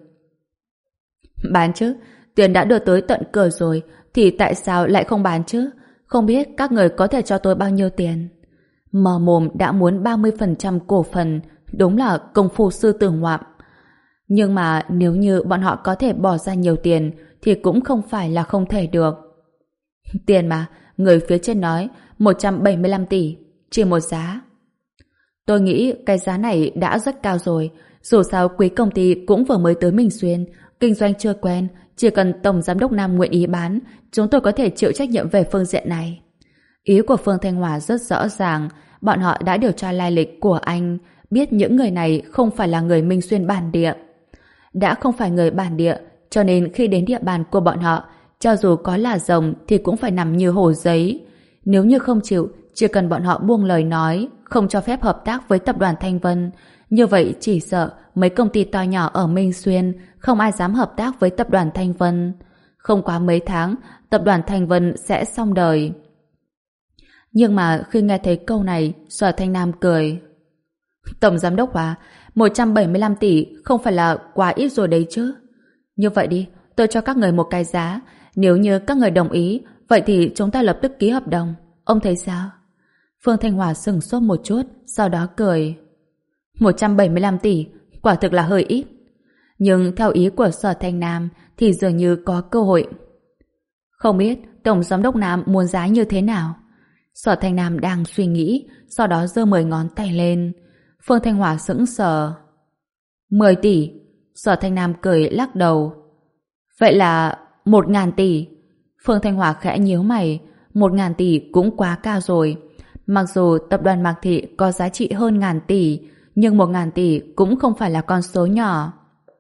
Bán chứ, tiền đã đưa tới tận cửa rồi, thì tại sao lại không bán chứ? Không biết các người có thể cho tôi bao nhiêu tiền? Mờ mồm đã muốn ba mươi phần trăm cổ phần, đúng là công phu sư tử ngoạm. Nhưng mà nếu như bọn họ có thể bỏ ra nhiều tiền thì cũng không phải là không thể được. Tiền mà, người phía trên nói một trăm bảy mươi lăm tỷ, chỉ một giá. Tôi nghĩ cái giá này đã rất cao rồi. Dù sao quý công ty cũng vừa mới tới Minh Xuyên, kinh doanh chưa quen, chỉ cần Tổng Giám đốc Nam nguyện ý bán, chúng tôi có thể chịu trách nhiệm về phương diện này. Ý của Phương Thanh Hòa rất rõ ràng, bọn họ đã điều tra lai lịch của anh, biết những người này không phải là người Minh Xuyên bản địa. Đã không phải người bản địa, cho nên khi đến địa bàn của bọn họ, cho dù có là rồng thì cũng phải nằm như hồ giấy. Nếu như không chịu, chỉ cần bọn họ buông lời nói, không cho phép hợp tác với tập đoàn Thanh Vân, như vậy chỉ sợ mấy công ty to nhỏ ở Minh Xuyên không ai dám hợp tác với tập đoàn Thanh Vân. Không quá mấy tháng, tập đoàn Thanh Vân sẽ xong đời. Nhưng mà khi nghe thấy câu này, Sở Thanh Nam cười. Tổng Giám đốc Hòa, một trăm bảy mươi lăm tỷ không phải là quá ít rồi đấy chứ. Như vậy đi, tôi cho các người một cái giá. Nếu như các người đồng ý, vậy thì chúng ta lập tức ký hợp đồng. Ông thấy sao? Phương Thanh Hòa sừng sốt một chút, sau đó cười. một trăm bảy mươi lăm tỷ, quả thực là hơi ít. Nhưng theo ý của Sở Thanh Nam thì dường như có cơ hội. Không biết Tổng Giám đốc Nam muốn giá như thế nào? Sở Thanh Nam đang suy nghĩ, sau đó giơ mười ngón tay lên. Phương Thanh Hòa sững sờ. mười tỷ. Sở Thanh Nam cười lắc đầu. Vậy là một ngàn tỷ. Phương Thanh Hòa khẽ nhíu mày. Một ngàn tỷ cũng quá cao rồi. Mặc dù tập đoàn Mạc Thị có giá trị hơn ngàn tỷ, nhưng một ngàn tỷ cũng không phải là con số nhỏ.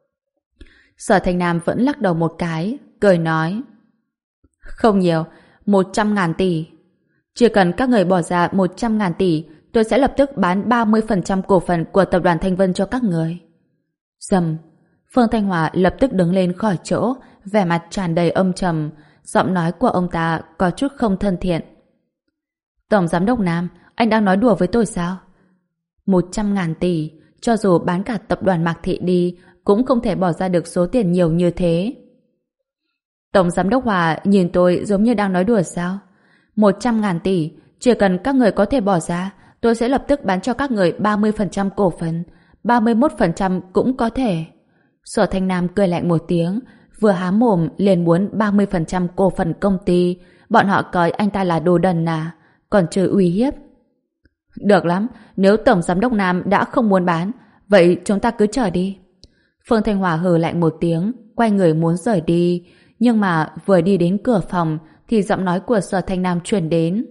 Sở Thanh Nam vẫn lắc đầu một cái, cười nói. Không nhiều, một trăm ngàn tỷ. Chỉ cần các người bỏ ra một trăm ngàn tỷ, tôi sẽ lập tức bán ba mươi phần trăm cổ phần của tập đoàn Thanh Vân cho các người. Dầm. Phương Thanh Hòa lập tức đứng lên khỏi chỗ, vẻ mặt tràn đầy âm trầm, giọng nói của ông ta có chút không thân thiện. Tổng Giám đốc Nam, anh đang nói đùa với tôi sao? Một trăm ngàn tỷ, cho dù bán cả tập đoàn Mạc Thị đi, cũng không thể bỏ ra được số tiền nhiều như thế. Tổng Giám đốc Hòa nhìn tôi giống như đang nói đùa sao? Một trăm ngàn tỷ, chỉ cần các người có thể bỏ ra, tôi sẽ lập tức bán cho các người ba mươi phần trăm cổ phần, ba mươi mốt phần trăm cũng có thể. Sở Thanh Nam cười lạnh một tiếng, vừa há mồm liền muốn ba mươi phần trăm cổ phần công ty, bọn họ coi anh ta là đồ đần à, còn chơi uy hiếp. Được lắm, nếu Tổng Giám đốc Nam đã không muốn bán, vậy chúng ta cứ chờ đi. Phương Thanh Hòa hừ lạnh một tiếng, quay người muốn rời đi, nhưng mà vừa đi đến cửa phòng thì giọng nói của Sở Thanh Nam truyền đến.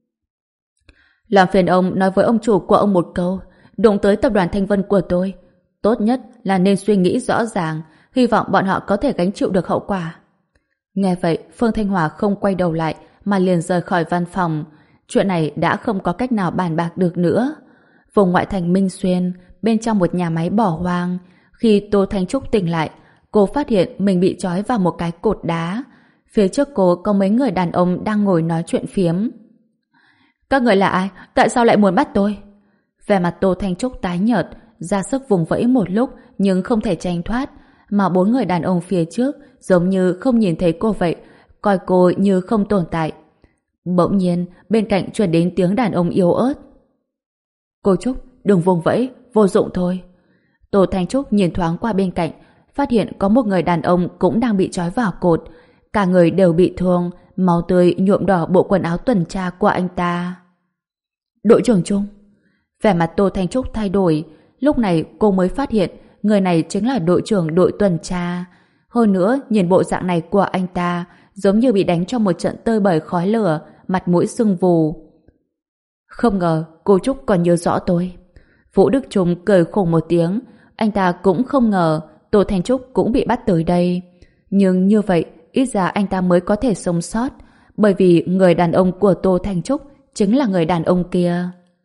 Làm phiền ông nói với ông chủ của ông một câu, đụng tới tập đoàn Thanh Vân của tôi, tốt nhất là nên suy nghĩ rõ ràng, hy vọng bọn họ có thể gánh chịu được hậu quả. Nghe vậy, Phương Thanh Hòa không quay đầu lại mà liền rời khỏi văn phòng. Chuyện này đã không có cách nào bàn bạc được nữa. Vùng ngoại thành Minh Xuyên, bên trong một nhà máy bỏ hoang, khi Tô Thanh Trúc tỉnh lại, cô phát hiện mình bị trói vào một cái cột đá. Phía trước cô có mấy người đàn ông đang ngồi nói chuyện phiếm. Các người là ai? Tại sao lại muốn bắt tôi? Vẻ mặt Tô Thanh Trúc tái nhợt, ra sức vùng vẫy một lúc nhưng không thể tránh thoát, mà bốn người đàn ông phía trước giống như không nhìn thấy cô vậy, coi cô như không tồn tại. Bỗng nhiên, bên cạnh truyền đến tiếng đàn ông yếu ớt. Cô Trúc, đừng vùng vẫy, vô dụng thôi. Tô Thanh Trúc nhìn thoáng qua bên cạnh, phát hiện có một người đàn ông cũng đang bị trói vào cột. Cả người đều bị thương, máu tươi nhuộm đỏ bộ quần áo tuần tra của anh ta. Đội trưởng Trung. Vẻ mặt Tô Thanh Trúc thay đổi, lúc này cô mới phát hiện người này chính là đội trưởng đội tuần tra. Hơn nữa, nhìn bộ dạng này của anh ta giống như bị đánh trong một trận tơi bời khói lửa, mặt mũi sưng vù. Không ngờ cô Trúc còn nhớ rõ tôi. Vũ Đức Trung cười khùng một tiếng, anh ta cũng không ngờ Tô Thanh Trúc cũng bị bắt tới đây. Nhưng như vậy, ít ra anh ta mới có thể sống sót, bởi vì người đàn ông của Tô Thanh Trúc chính là người đàn ông kia.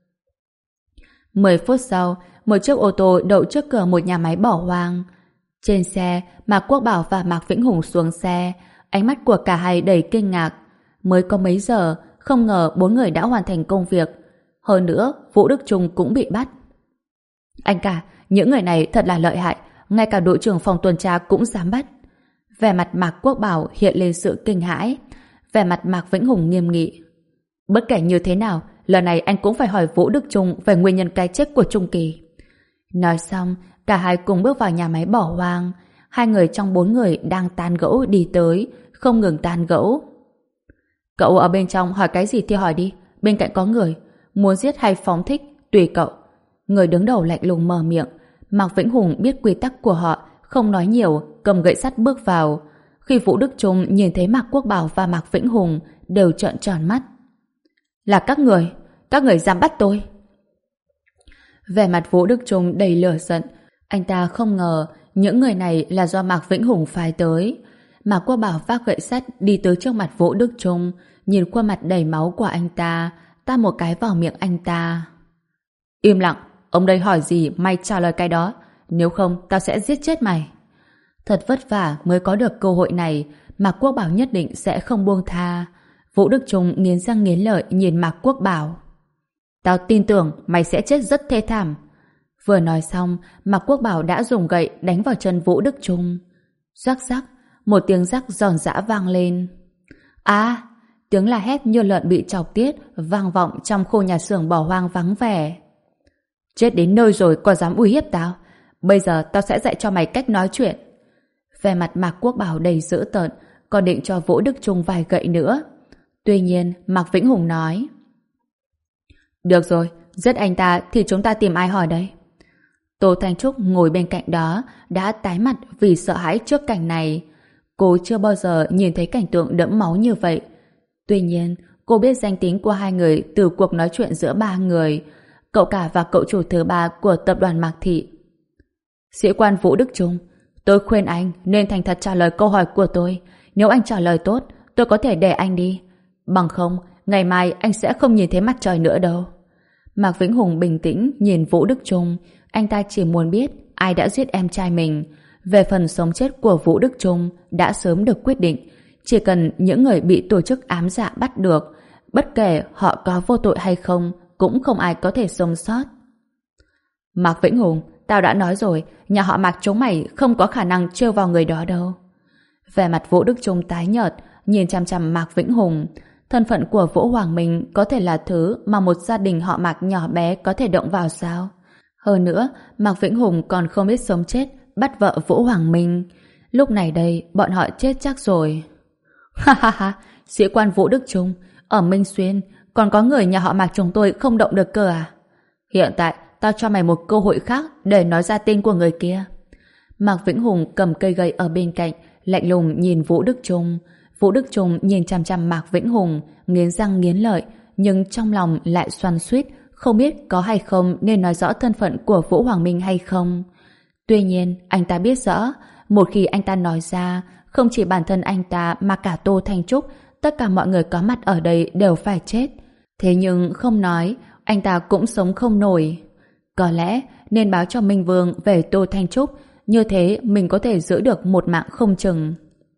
Mười phút sau, một chiếc ô tô đậu trước cửa một nhà máy bỏ hoang. Trên xe, Mạc Quốc Bảo và Mạc Vĩnh Hùng xuống xe, ánh mắt của cả hai đầy kinh ngạc. Mới có mấy giờ, không ngờ bốn người đã hoàn thành công việc. Hơn nữa, Vũ Đức Trung cũng bị bắt. Anh cả, những người này thật là lợi hại, ngay cả đội trưởng phòng tuần tra cũng dám bắt. Vẻ mặt Mạc Quốc Bảo hiện lên sự kinh hãi, vẻ mặt Mạc Vĩnh Hùng nghiêm nghị. Bất kể như thế nào, lần này anh cũng phải hỏi Vũ Đức Trung về nguyên nhân cái chết của Trung Kỳ. Nói xong, Cả hai cùng bước vào nhà máy bỏ hoang. Hai người trong bốn người đang tán gẫu đi tới, không ngừng tán gẫu. Cậu ở bên trong hỏi cái gì thì hỏi đi, bên cạnh có người. Muốn giết hay phóng thích, tùy cậu. Người đứng đầu lạnh lùng mở miệng. Mạc Vĩnh Hùng biết quy tắc của họ, không nói nhiều, cầm gậy sắt bước vào. Khi Vũ Đức Trung nhìn thấy Mạc Quốc Bảo và Mạc Vĩnh Hùng đều trợn tròn mắt. Là các người, các người dám bắt tôi. Vẻ mặt Vũ Đức Trung đầy lửa giận. Anh ta không ngờ những người này là do Mạc Vĩnh Hùng phái tới. Mạc Quốc Bảo vác gậy sắt đi tới trước mặt Vũ Đức Trung, nhìn khuôn mặt đầy máu của anh ta, ta một cái vào miệng anh ta. Im lặng, ông đây hỏi gì mày trả lời cái đó, nếu không tao sẽ giết chết mày. Thật vất vả mới có được cơ hội này, Mạc Quốc Bảo nhất định sẽ không buông tha. Vũ Đức Trung nghiến răng nghiến lợi nhìn Mạc Quốc Bảo. Tao tin tưởng mày sẽ chết rất thê thảm. Vừa nói xong, Mạc Quốc Bảo đã dùng gậy đánh vào chân Vũ Đức Trung. Rắc rắc, một tiếng rắc giòn giã vang lên. À, tiếng la hét như lợn bị chọc tiết vang vọng trong khu nhà xưởng bỏ hoang vắng vẻ. Chết đến nơi rồi còn dám uy hiếp tao. Bây giờ tao sẽ dạy cho mày cách nói chuyện. Vẻ mặt Mạc Quốc Bảo đầy dữ tợn, còn định cho Vũ Đức Trung vài gậy nữa. Tuy nhiên, Mạc Vĩnh Hùng nói: Được rồi, giết anh ta thì chúng ta tìm ai hỏi đây? Tô Thanh Trúc ngồi bên cạnh đó đã tái mặt vì sợ hãi trước cảnh này. Cô chưa bao giờ nhìn thấy cảnh tượng đẫm máu như vậy. Tuy nhiên, cô biết danh tính của hai người từ cuộc nói chuyện giữa ba người, cậu cả và cậu chủ thứ ba của tập đoàn Mạc Thị. Sĩ quan Vũ Đức Trung, tôi khuyên anh nên thành thật trả lời câu hỏi của tôi. Nếu anh trả lời tốt, tôi có thể để anh đi. Bằng không, ngày mai anh sẽ không nhìn thấy mặt trời nữa đâu. Mạc Vĩnh Hùng bình tĩnh nhìn Vũ Đức Trung. Anh ta chỉ muốn biết ai đã giết em trai mình. Về phần sống chết của Vũ Đức Trung đã sớm được quyết định. Chỉ cần những người bị tổ chức ám dạ bắt được, bất kể họ có vô tội hay không, cũng không ai có thể sống sót. Mạc Vĩnh Hùng, tao đã nói rồi, nhà họ Mạc chúng mày không có khả năng trêu vào người đó đâu. Vẻ mặt Vũ Đức Trung tái nhợt, nhìn chằm chằm Mạc Vĩnh Hùng. Thân phận của Vũ Hoàng Minh có thể là thứ mà một gia đình họ Mạc nhỏ bé có thể động vào sao? Hơn nữa, Mạc Vĩnh Hùng còn không biết sống chết bắt vợ Vũ Hoàng Minh. Lúc này đây, bọn họ chết chắc rồi. Ha ha ha, sĩ quan Vũ Đức Trung, ở Minh Xuyên còn có người nhà họ Mạc chúng tôi không động được cơ à? Hiện tại, tao cho mày một cơ hội khác để nói ra tên của người kia. Mạc Vĩnh Hùng cầm cây gậy ở bên cạnh, lạnh lùng nhìn Vũ Đức Trung. Vũ Đức Trung nhìn chằm chằm Mạc Vĩnh Hùng, nghiến răng nghiến lợi, nhưng trong lòng lại xoắn xuýt, không biết có hay không nên nói rõ thân phận của Vũ Hoàng Minh hay không. Tuy nhiên, anh ta biết rõ, một khi anh ta nói ra, không chỉ bản thân anh ta mà cả Tô Thanh Trúc, tất cả mọi người có mặt ở đây đều phải chết. Thế nhưng không nói, anh ta cũng sống không nổi. Có lẽ nên báo cho Minh Vương về Tô Thanh Trúc, như thế mình có thể giữ được một mạng không chừng.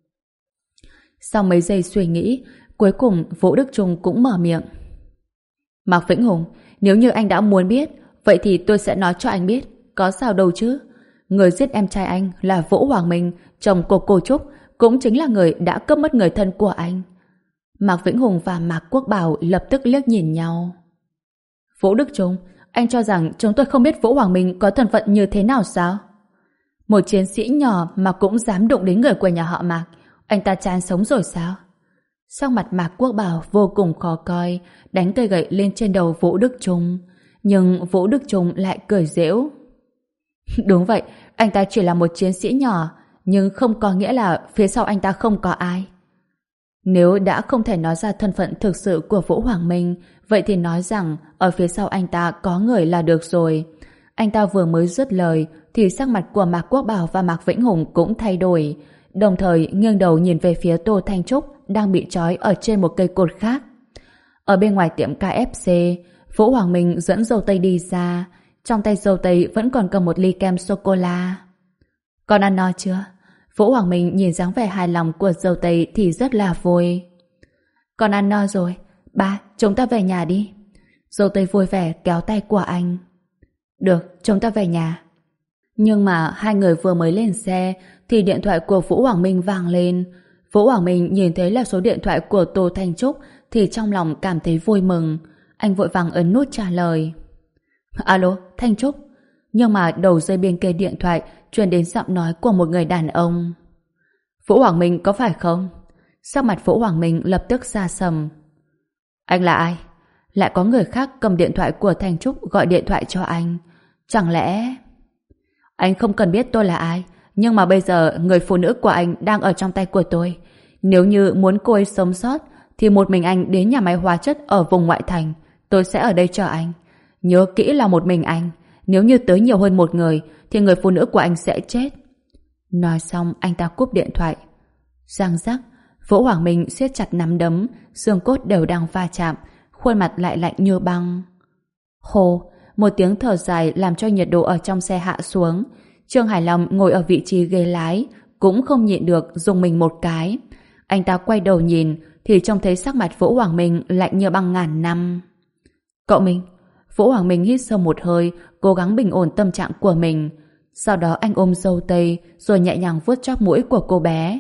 Sau mấy giây suy nghĩ, cuối cùng Vũ Đức Trung cũng mở miệng. Mạc Vĩnh Hùng, nếu như anh đã muốn biết, vậy thì tôi sẽ nói cho anh biết, có sao đâu chứ. Người giết em trai anh là Vũ Hoàng Minh, chồng của cô Trúc, cũng chính là người đã cướp mất người thân của anh. Mạc Vĩnh Hùng và Mạc Quốc Bảo lập tức liếc nhìn nhau. Vũ Đức Trung, anh cho rằng chúng tôi không biết Vũ Hoàng Minh có thân phận như thế nào sao? Một chiến sĩ nhỏ mà cũng dám đụng đến người của nhà họ Mạc, anh ta chán sống rồi sao? Sắc mặt Mạc Quốc Bảo vô cùng khó coi, đánh cây gậy lên trên đầu Vũ Đức Trung. Nhưng Vũ Đức Trung lại cười giễu. Đúng vậy, anh ta chỉ là một chiến sĩ nhỏ, nhưng không có nghĩa là phía sau anh ta không có ai. Nếu đã không thể nói ra thân phận thực sự của Vũ Hoàng Minh, vậy thì nói rằng ở phía sau anh ta có người là được rồi. Anh ta vừa mới dứt lời thì sắc mặt của Mạc Quốc Bảo và Mạc Vĩnh Hùng cũng thay đổi, đồng thời nghiêng đầu nhìn về phía Tô Thanh Trúc đang bị trói ở trên một cây cột khác. Ở bên ngoài tiệm ca ép xê, Vũ Hoàng Minh dẫn dâu tây đi ra, trong tay dâu tây vẫn còn cầm một ly kem sô-cô-la. Con ăn no chưa? Vũ Hoàng Minh nhìn dáng vẻ hài lòng của dâu tây thì rất là vui. Con ăn no rồi, ba, chúng ta về nhà đi. Dâu tây vui vẻ kéo tay của anh. Được, chúng ta về nhà. Nhưng mà hai người vừa mới lên xe thì điện thoại của Vũ Hoàng Minh vang lên. Vũ Hoàng Minh nhìn thấy là số điện thoại của Tô Thanh Trúc thì trong lòng cảm thấy vui mừng. Anh vội vàng ấn nút trả lời. Alo, Thanh Trúc. Nhưng mà đầu dây bên kia điện thoại truyền đến giọng nói của một người đàn ông. Vũ Hoàng Minh có phải không? Sắc mặt Vũ Hoàng Minh lập tức sa sầm. Anh là ai? Lại có người khác cầm điện thoại của Thanh Trúc gọi điện thoại cho anh. Chẳng lẽ... Anh không cần biết tôi là ai, nhưng mà bây giờ người phụ nữ của anh đang ở trong tay của tôi. Nếu như muốn cô ấy sống sót thì một mình anh đến nhà máy hóa chất ở vùng ngoại thành. Tôi sẽ ở đây chờ anh. Nhớ kỹ là một mình anh. Nếu như tới nhiều hơn một người thì người phụ nữ của anh sẽ chết. Nói xong anh ta cúp điện thoại. Răng rắc, Vũ Hoàng Minh siết chặt nắm đấm, xương cốt đều đang va chạm, khuôn mặt lại lạnh như băng. Hồ, một tiếng thở dài làm cho nhiệt độ ở trong xe hạ xuống. Trương Hải Long ngồi ở vị trí ghế lái cũng không nhịn được dùng mình một cái. Anh ta quay đầu nhìn thì trông thấy sắc mặt Vũ Hoàng Minh lạnh như băng ngàn năm. Cậu Minh. Vũ Hoàng Minh hít sâu một hơi, cố gắng bình ổn tâm trạng của mình. Sau đó anh ôm dâu tây rồi nhẹ nhàng vuốt chóp mũi của cô bé.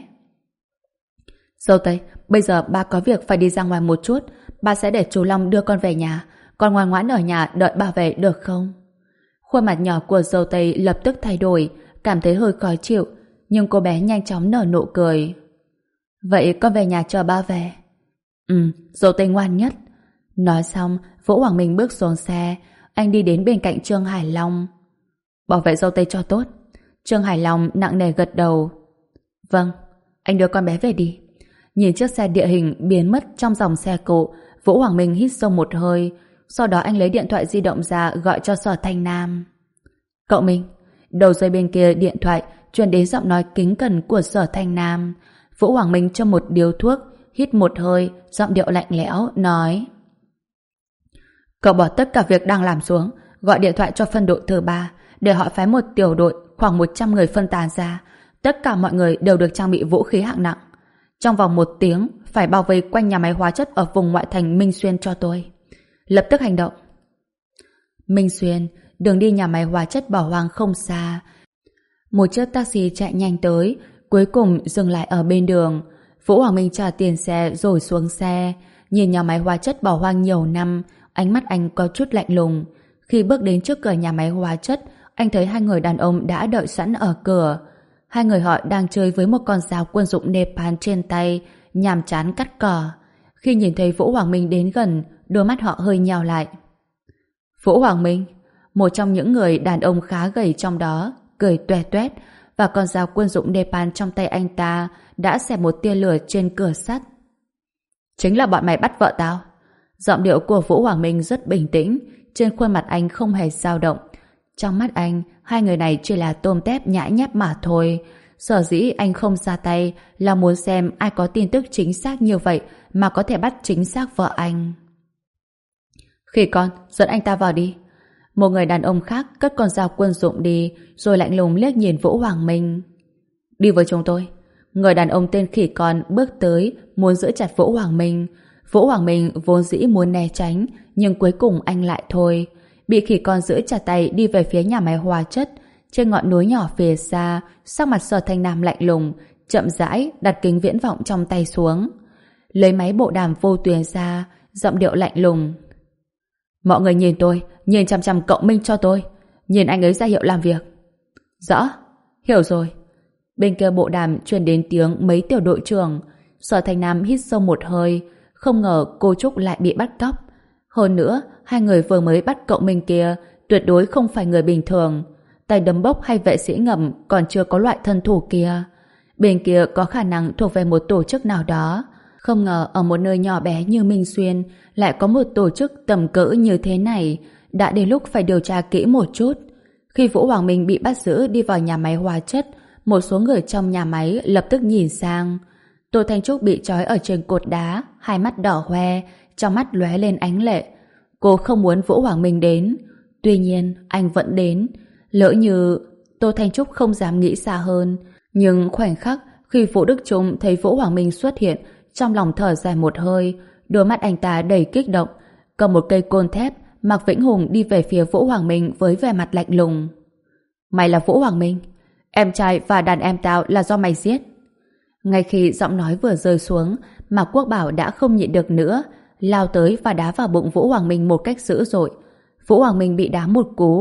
Dâu tây, bây giờ ba có việc phải đi ra ngoài một chút. Ba sẽ để chú Long đưa con về nhà. Con ngoan ngoãn ở nhà đợi ba về được không? Khuôn mặt nhỏ của dâu tây lập tức thay đổi, cảm thấy hơi khó chịu, nhưng cô bé nhanh chóng nở nụ cười. Vậy con về nhà chờ ba về. Ừ, dâu tây ngoan nhất. Nói xong, Vũ Hoàng Minh bước xuống xe. Anh đi đến bên cạnh Trương Hải Long. Bảo vệ dâu tây cho tốt. Trương Hải Long nặng nề gật đầu. Vâng, anh đưa con bé về đi. Nhìn chiếc xe địa hình biến mất trong dòng xe cộ, Vũ Hoàng Minh hít sâu một hơi. Sau đó anh lấy điện thoại di động ra gọi cho Sở Thanh Nam. Cậu Minh. Đầu dây bên kia điện thoại truyền đến giọng nói kính cẩn của Sở Thanh Nam. Vũ Hoàng Minh châm một điếu thuốc, hít một hơi, giọng điệu lạnh lẽo nói: Cậu bỏ tất cả việc đang làm xuống, gọi điện thoại cho phân đội thứ ba để họ phái một tiểu đội khoảng một trăm người phân tán ra. Tất cả mọi người đều được trang bị vũ khí hạng nặng. Trong vòng một tiếng phải bao vây quanh nhà máy hóa chất ở vùng ngoại thành Minh Xuyên cho tôi. Lập tức hành động. Minh Xuyên, đường đi nhà máy hóa chất bỏ hoang không xa. Một chiếc taxi chạy nhanh tới, cuối cùng dừng lại ở bên đường. Vũ Hoàng Minh trả tiền xe rồi xuống xe. Nhìn nhà máy hóa chất bỏ hoang nhiều năm, ánh mắt anh có chút lạnh lùng. Khi bước đến trước cửa nhà máy hóa chất, anh thấy hai người đàn ông đã đợi sẵn ở cửa. Hai người họ đang chơi với một con dao quân dụng Nepal trên tay, nhàm chán cắt cỏ. Khi nhìn thấy Vũ Hoàng Minh đến gần, đôi mắt họ hơi nheo lại. Vũ Hoàng Minh, một trong những người đàn ông khá gầy trong đó, cười toe toét, và con dao quân dụng Nepal trong tay anh ta đã xẹt một tia lửa trên cửa sắt. Chính là bọn mày bắt vợ tao. Giọng điệu của Vũ Hoàng Minh rất bình tĩnh, trên khuôn mặt anh không hề dao động. Trong mắt anh, hai người này chỉ là tôm tép nhãi nhép mà thôi. Sở dĩ anh không ra tay là muốn xem ai có tin tức chính xác như vậy mà có thể bắt chính xác vợ anh. Khi con, dẫn anh ta vào đi. Một người đàn ông khác cất con dao quân dụng đi, rồi lạnh lùng liếc nhìn Vũ Hoàng Minh. Đi với chúng tôi. Người đàn ông tên Khỉ Con bước tới, muốn giữ chặt Vũ Hoàng Minh. Vũ Hoàng Minh vốn dĩ muốn né tránh, nhưng cuối cùng anh lại thôi. Bị Khỉ Con giữ chặt tay đi về phía nhà máy hóa chất. Trên ngọn núi nhỏ phía xa, sắc mặt Sở Thanh Nam lạnh lùng, chậm rãi đặt kính viễn vọng trong tay xuống. Lấy máy bộ đàm vô tuyến ra, giọng điệu lạnh lùng. Mọi người nhìn tôi, nhìn chằm chằm cậu Minh cho tôi. Nhìn anh ấy ra hiệu làm việc. Rõ, hiểu rồi. Bên kia bộ đàm truyền đến tiếng mấy tiểu đội trưởng. Sở Thanh Nam hít sâu một hơi, không ngờ cô Trúc lại bị bắt cóc. Hơn nữa, hai người vừa mới bắt cậu Minh kia tuyệt đối không phải người bình thường. Tay đấm bốc hay vệ sĩ ngầm còn chưa có loại thân thủ kia. Bên kia có khả năng thuộc về một tổ chức nào đó. Không ngờ ở một nơi nhỏ bé như Minh Xuyên lại có một tổ chức tầm cỡ như thế này. Đã đến lúc phải điều tra kỹ một chút. Khi Vũ Hoàng Minh bị bắt giữ đi vào nhà máy hóa chất, một số người trong nhà máy lập tức nhìn sang. Tô Thanh Trúc bị trói ở trên cột đá, hai mắt đỏ hoe, trong mắt lóe lên ánh lệ. Cô không muốn Vũ Hoàng Minh đến. Tuy nhiên, anh vẫn đến. Lỡ như... Tô Thanh Trúc không dám nghĩ xa hơn. Nhưng khoảnh khắc khi Vũ Đức Trung thấy Vũ Hoàng Minh xuất hiện, trong lòng thở dài một hơi, đôi mắt anh ta đầy kích động, cầm một cây côn thép, Mạc Vĩnh Hùng đi về phía Vũ Hoàng Minh với vẻ mặt lạnh lùng. Mày là Vũ Hoàng Minh? Em trai và đàn em tao là do mày giết. Ngay khi giọng nói vừa rơi xuống, Mạc Quốc Bảo đã không nhịn được nữa, lao tới và đá vào bụng Vũ Hoàng Minh một cách dữ dội. Vũ Hoàng Minh bị đá một cú,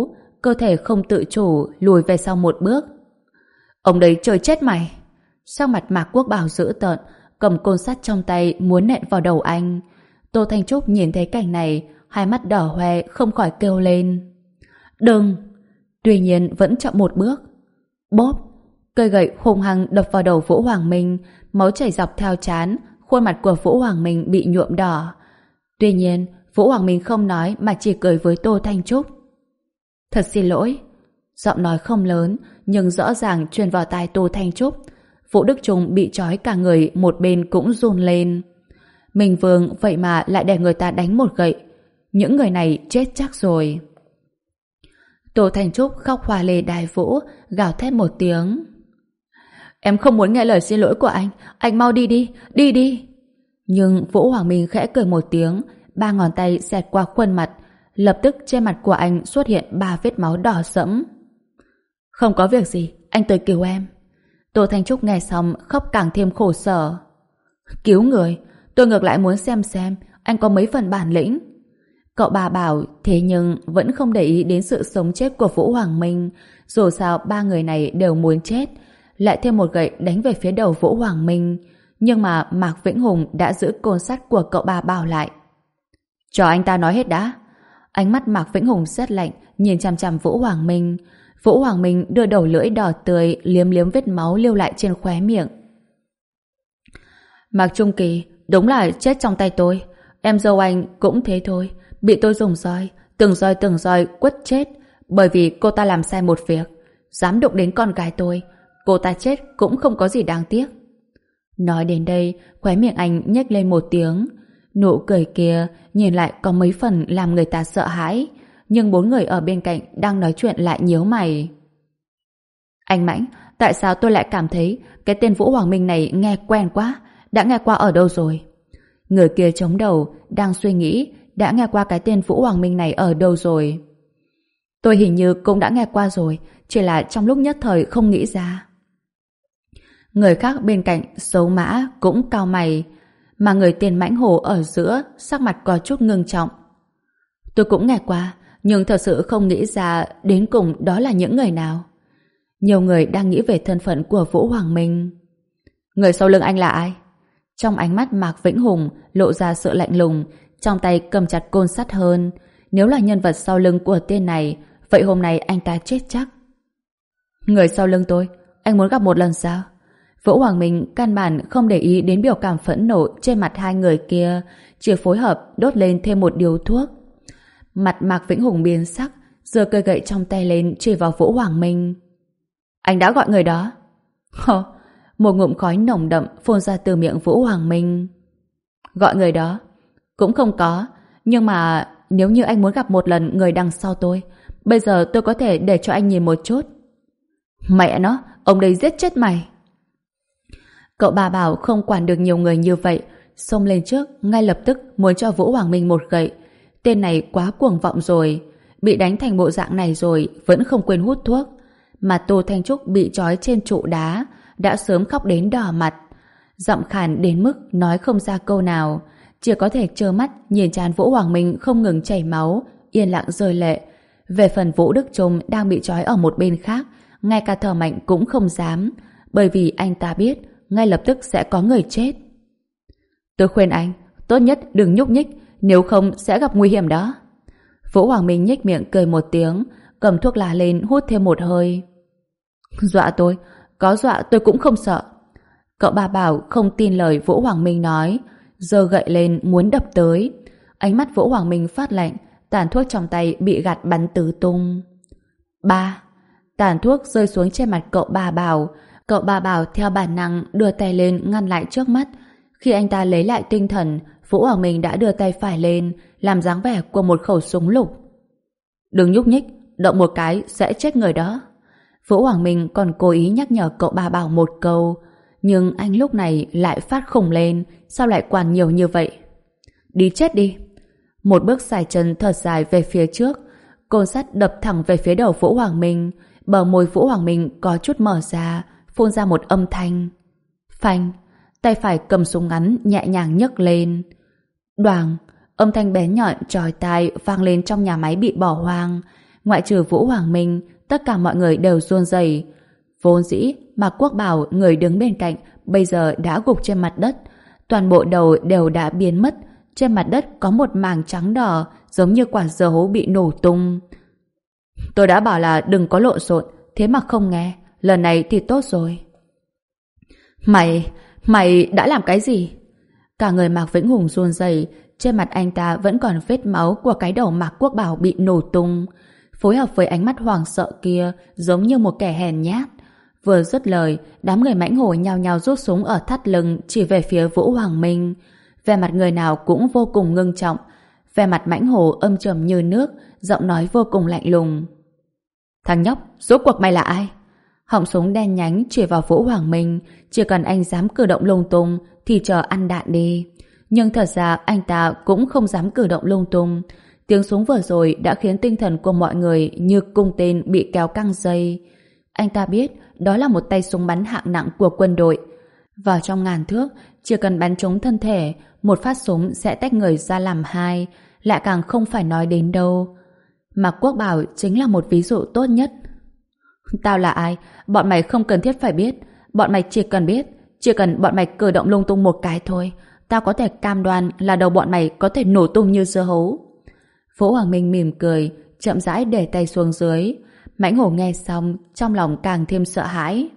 cơ thể không tự chủ lùi về sau một bước. Ông đấy chơi chết mày! Sắc mặt Mạc Quốc Bảo dữ tợn, cầm côn sắt trong tay muốn nện vào đầu anh. Tô Thanh Trúc nhìn thấy cảnh này, hai mắt đỏ hoe không khỏi kêu lên. Đừng! Tuy nhiên vẫn chậm một bước. Bóp! Cây gậy hung hăng đập vào đầu Vũ Hoàng Minh, máu chảy dọc theo trán, khuôn mặt của Vũ Hoàng Minh bị nhuộm đỏ. Tuy nhiên, Vũ Hoàng Minh không nói mà chỉ cười với Tô Thanh Trúc. Thật xin lỗi. Giọng nói không lớn, nhưng rõ ràng truyền vào tai Tô Thanh Trúc. Vũ Đức Trung bị trói cả người, một bên cũng run lên. Minh Vương vậy mà lại để người ta đánh một gậy. Những người này chết chắc rồi. Tô Thanh Trúc khóc hoa lê đài Vũ, gào thét một tiếng. Em không muốn nghe lời xin lỗi của anh. Anh mau đi đi, đi đi. Nhưng Vũ Hoàng Minh khẽ cười một tiếng, ba ngón tay xẹt qua khuôn mặt. Lập tức trên mặt của anh xuất hiện ba vết máu đỏ sẫm. Không có việc gì, anh tới cứu em. Tô Thanh Trúc nghe xong khóc càng thêm khổ sở. Cứu người? Tôi ngược lại muốn xem xem anh có mấy phần bản lĩnh. Cậu bà bảo thế nhưng vẫn không để ý đến sự sống chết của Vũ Hoàng Minh. Dù sao ba người này đều muốn chết. Lại thêm một gậy đánh về phía đầu Vũ Hoàng Minh. Nhưng mà Mạc Vĩnh Hùng đã giữ côn sắt của cậu bà bảo lại. Cho anh ta nói hết đã. Ánh mắt Mạc Vĩnh Hùng rất lạnh, nhìn chằm chằm Vũ Hoàng Minh. Vũ Hoàng Minh đưa đầu lưỡi đỏ tươi liếm liếm vết máu lưu lại trên khóe miệng. Mạc Trung Kỳ đúng là chết trong tay tôi. Em dâu anh cũng thế thôi, bị tôi dùng roi, từng roi từng roi quất chết, bởi vì cô ta làm sai một việc, dám đụng đến con gái tôi. Cô ta chết cũng không có gì đáng tiếc. Nói đến đây, khóe miệng anh nhếch lên một tiếng. Nụ cười kia nhìn lại có mấy phần làm người ta sợ hãi, nhưng bốn người ở bên cạnh đang nói chuyện lại nhíu mày. Anh Mãnh, tại sao tôi lại cảm thấy cái tên Vũ Hoàng Minh này nghe quen quá? Đã nghe qua ở đâu rồi? Người kia chống đầu, đang suy nghĩ đã nghe qua cái tên Vũ Hoàng Minh này ở đâu rồi. Tôi hình như cũng đã nghe qua rồi, chỉ là trong lúc nhất thời không nghĩ ra. Người khác bên cạnh xấu mã cũng cau mày, mà người tên Mãnh Hổ ở giữa sắc mặt có chút ngưng trọng. Tôi cũng nghe qua, nhưng thật sự không nghĩ ra đến cùng đó là những người nào. Nhiều người đang nghĩ về thân phận của Vũ Hoàng Minh. Người sau lưng anh là ai? Trong ánh mắt Mạc Vĩnh Hùng lộ ra sự lạnh lùng, trong tay cầm chặt côn sắt hơn. Nếu là nhân vật sau lưng của tên này, vậy hôm nay anh ta chết chắc. Người sau lưng tôi, anh muốn gặp một lần sao? Vũ Hoàng Minh căn bản không để ý đến biểu cảm phẫn nộ trên mặt hai người kia, chỉ phối hợp đốt lên thêm một điếu thuốc. Mặt Mạc Vĩnh Hùng biến sắc, giơ cây gậy trong tay lên chỉ vào Vũ Hoàng Minh. Anh đã gọi người đó? Hờ, một ngụm khói nồng đậm phun ra từ miệng Vũ Hoàng Minh. Gọi người đó? Cũng không có, nhưng mà nếu như anh muốn gặp một lần người đằng sau tôi, bây giờ tôi có thể để cho anh nhìn một chút. Mẹ nó, ông đây giết chết mày. Cậu bà bảo không quản được nhiều người như vậy, xông lên trước ngay lập tức muốn cho Vũ Hoàng Minh một gậy. Tên này quá cuồng vọng rồi, bị đánh thành bộ dạng này rồi vẫn không quên hút thuốc. Mà Tô Thanh Trúc bị trói trên trụ đá đã sớm khóc đến đỏ mặt, giọng khàn đến mức nói không ra câu nào, chỉ có thể trơ mắt nhìn trán Vũ Hoàng Minh không ngừng chảy máu, yên lặng rơi lệ. Về phần Vũ Đức Trung đang bị trói ở một bên khác, ngay cả thở mạnh cũng không dám, bởi vì anh ta biết ngay lập tức sẽ có người chết. Tôi khuyên anh tốt nhất đừng nhúc nhích, nếu không sẽ gặp nguy hiểm đó. Vũ Hoàng Minh nhếch miệng cười một tiếng, cầm thuốc lá lên hút thêm một hơi. Dọa tôi? Có dọa tôi cũng không sợ. Cậu bà bảo không tin lời Vũ Hoàng Minh nói, giơ gậy lên muốn đập tới. Ánh mắt Vũ Hoàng Minh phát lạnh, tàn thuốc trong tay bị gạt bắn tứ tung. Ba! Tàn thuốc rơi xuống trên mặt cậu bà bảo. Cậu bà bảo theo bản năng đưa tay lên ngăn lại trước mắt. Khi anh ta lấy lại tinh thần, Vũ Hoàng Minh đã đưa tay phải lên, làm dáng vẻ của một khẩu súng lục. Đừng nhúc nhích, động một cái sẽ chết người đó. Vũ Hoàng Minh còn cố ý nhắc nhở cậu bà bảo một câu, nhưng anh lúc này lại phát khùng lên, sao lại quản nhiều như vậy? Đi chết đi! Một bước xài chân thật dài về phía trước, côn sắt đập thẳng về phía đầu Vũ Hoàng Minh, bờ môi Vũ Hoàng Minh có chút mở ra, phun ra một âm thanh. Phanh! Tay phải cầm súng ngắn nhẹ nhàng nhấc lên. Đoàng! Âm thanh bé nhọn chói tai vang lên trong nhà máy bị bỏ hoang. Ngoại trừ Vũ Hoàng Minh, tất cả mọi người đều run rẩy. Vốn dĩ, Mạc Quốc Bảo, người đứng bên cạnh, bây giờ đã gục trên mặt đất. Toàn bộ đầu đều đã biến mất. Trên mặt đất có một mảng trắng đỏ, giống như quả dưa hấu bị nổ tung. Tôi đã bảo là đừng có lộn xộn, thế mà không nghe. Lần này thì tốt rồi. Mày, mày đã làm cái gì? Cả người Mạc Vĩnh Hùng run rẩy, trên mặt anh ta vẫn còn vết máu của cái đầu Mạc Quốc Bảo bị nổ tung. Phối hợp với ánh mắt hoảng sợ kia, giống như một kẻ hèn nhát. Vừa dứt lời, đám người mãnh hổ nhao nhao rút súng ở thắt lưng chỉ về phía Vũ Hoàng Minh. Vẻ mặt người nào cũng vô cùng ngưng trọng. Vẻ mặt mãnh hổ âm trầm như nước, giọng nói vô cùng lạnh lùng. Thằng nhóc, rốt cuộc mày là ai? Họng súng đen nhánh chỉ vào Vũ Hoàng Minh, chỉ cần anh dám cử động lung tung thì chờ ăn đạn đi. Nhưng thật ra anh ta cũng không dám cử động lung tung. Tiếng súng vừa rồi đã khiến tinh thần của mọi người như cung tên bị kéo căng dây. Anh ta biết đó là một tay súng bắn hạng nặng của quân đội. Vào trong ngàn thước, chỉ cần bắn trúng thân thể, một phát súng sẽ tách người ra làm hai, lại càng không phải nói đến đâu. Mạc Quốc Bảo chính là một ví dụ tốt nhất. Tao là ai? Bọn mày không cần thiết phải biết. Bọn mày chỉ cần biết, chỉ cần bọn mày cử động lung tung một cái thôi, tao có thể cam đoan là đầu bọn mày có thể nổ tung như dưa hấu. Vũ Hoàng Minh mỉm cười, chậm rãi để tay xuống dưới. Mãnh hổ nghe xong, trong lòng càng thêm sợ hãi.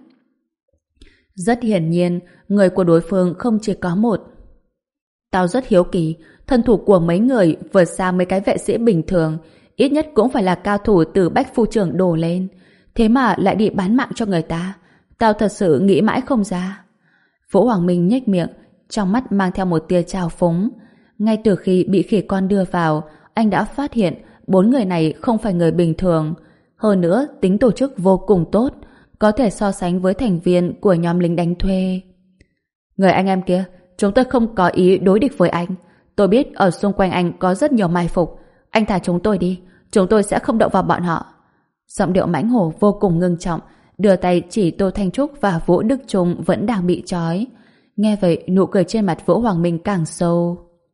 Rất hiển nhiên, người của đối phương không chỉ có một. Tao rất hiếu kỳ, thân thủ của mấy người vượt xa mấy cái vệ sĩ bình thường, ít nhất cũng phải là cao thủ từ Bách Phu Trưởng đổ lên. Thế mà lại đi bán mạng cho người ta. Tao thật sự nghĩ mãi không ra. Vũ Hoàng Minh nhếch miệng, trong mắt mang theo một tia trào phúng. Ngay từ khi bị khỉ con đưa vào, anh đã phát hiện bốn người này không phải người bình thường. Hơn nữa, tính tổ chức vô cùng tốt, có thể so sánh với thành viên của nhóm lính đánh thuê. Người anh em kia, chúng tôi không có ý đối địch với anh. Tôi biết ở xung quanh anh có rất nhiều mai phục. Anh thả chúng tôi đi, chúng tôi sẽ không động vào bọn họ. Giọng điệu mãnh hổ vô cùng ngưng trọng, đưa tay chỉ Tô Thanh Trúc và Vũ Đức Trung vẫn đang bị trói. Nghe vậy, nụ cười trên mặt Vũ Hoàng Minh càng sâu.